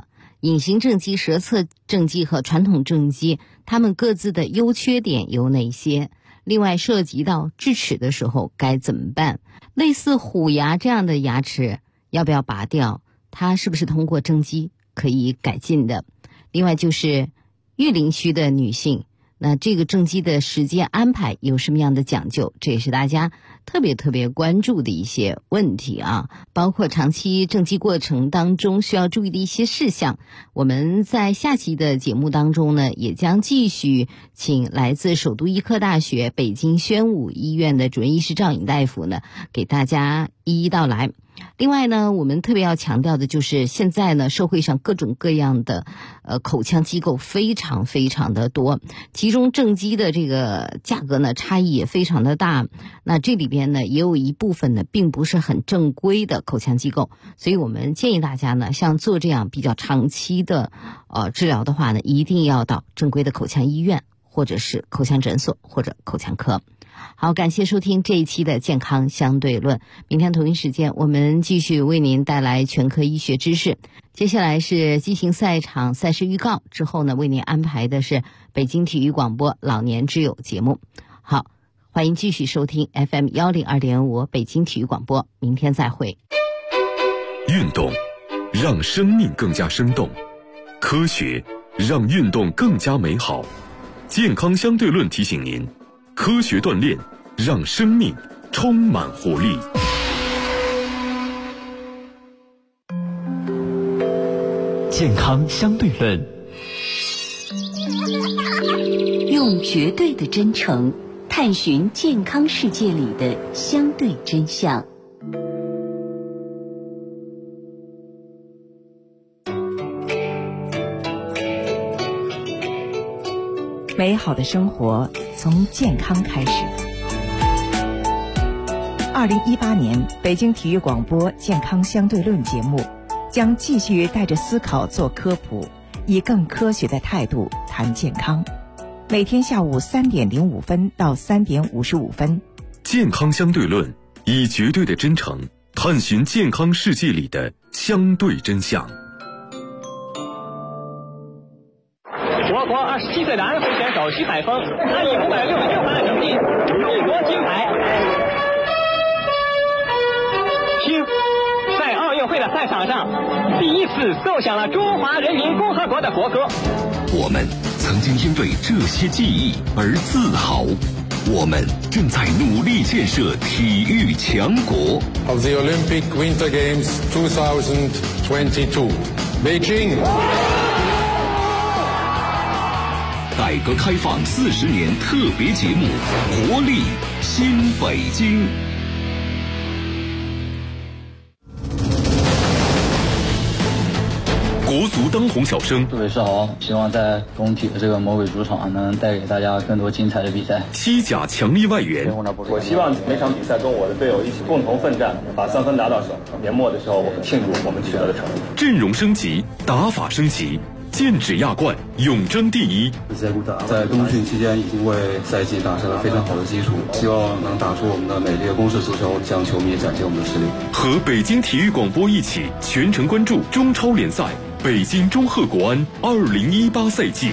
隐形正畸、舌侧正畸和传统正畸，它们各自的优缺点有哪些？另外，涉及到智齿的时候该怎么办？类似虎牙这样的牙齿要不要拔掉？它是不是通过正畸可以改进的？另外就是育龄区的女性，那这个正畸的时间安排有什么样的讲究？这也是大家特别关注的一些问题啊，包括长期正畸过程当中需要注意的一些事项。我们在下期的节目当中呢，也将继续请来自首都医科大学北京宣武医院的主任医师赵颖大夫呢，给大家一一道来。另外呢，我们特别要强调的就是现在呢，社会上各种各样的口腔机构非常的多，其中正畸的这个价格呢差异也非常的大。那这里边呢也有一部分呢并不是很正规的口腔机构，所以我们建议大家呢，像做这样比较长期的治疗的话呢，一定要到正规的口腔医院或者是口腔诊所或者口腔科。好，感谢收听这一期的健康相对论。明天同一时间我们继续为您带来全科医学知识。接下来是畸形赛场赛事预告，之后呢为您安排的是北京体育广播老年之友节目。好，欢迎继续收听 FM 102.5北京体育广播，明天再会。 运动让生命更加生动，科学让运动更加美好。健康相对论提醒您，科学锻炼让生命充满活力。 健康相对论， 用绝对的真诚探寻健康世界里的相对真相。 美好的生活从健康开始。2018年北京体育广播健康相对论节目将继续带着思考做科普，以更科学的态度谈健康。每天下午3点05分到3点55分。 健康相对论，以绝对的真诚探寻健康世界里的相对真相。 我国27岁的安徽选手徐海峰，他以566分的成绩勇夺金牌。听，在奥运会的赛场上，第一次奏响了中华人民共和国的国歌。 我们曾经因为这些记忆而自豪，我们正在努力建设体育强国。 Of the Olympic Winter Games 2022, Beijing。 改革开放40年特别节目，活力新北京。国足当红小生， 杜伟世豪希望在工体的这个魔鬼主场能带给大家更多精彩的比赛。 西甲强力外援， 我希望每场比赛跟我的队友一起共同奋战，把3分拿到手。年末的时候，我们庆祝我们取得的成绩。 阵容升级，打法升级。剑指亚冠，永争第一。 在冬训期间已经为赛季打下了非常好的基础，希望能打出我们的美丽的攻势足球，向球迷展现我们的实力。 和北京体育广播一起全程关注中超联赛北京中赫国安2018赛季。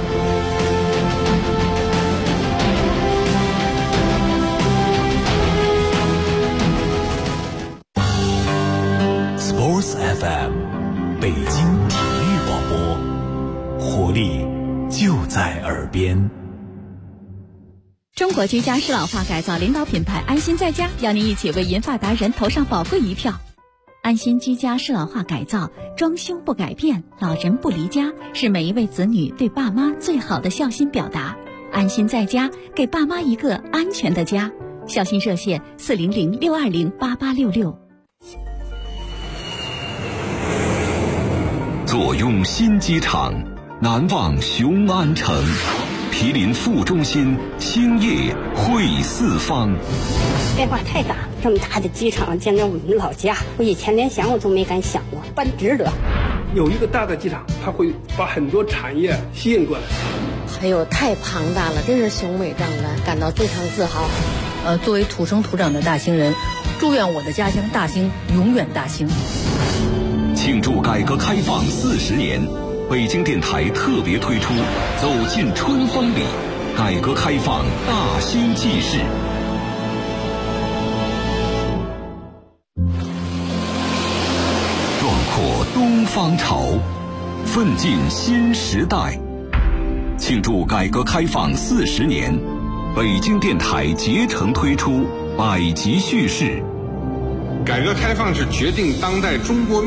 Sports FM， 北京体育广播。活力就在耳边。 中国居家适老化改造领导品牌安心在家，邀您一起为银发达人投上宝贵一票。安心居家适老化改造，装修不改变，老人不离家，是每一位子女对爸妈最好的孝心表达。安心在家，给爸妈一个安全的家。孝心热线400-620-8866。 坐拥新机场，难忘雄安城，毗邻副中心，兴业汇四方。 变化太大，这么大的机场建在我们老家，我以前连想我都没敢想过，办值得。 有一个大的机场，它会把很多产业吸引过来。 哎呦，太庞大了，真是雄伟壮观，感到非常自豪。 作为土生土长的大兴人，祝愿我的家乡大兴永远大兴。 庆祝改革开放40年， 北京电台特别推出《走进春风里》，改革开放大兴纪事。壮阔东方潮，奋进新时代。庆祝改革开放40年，北京电台竭诚推出百集叙事。 改革开放是决定当代中国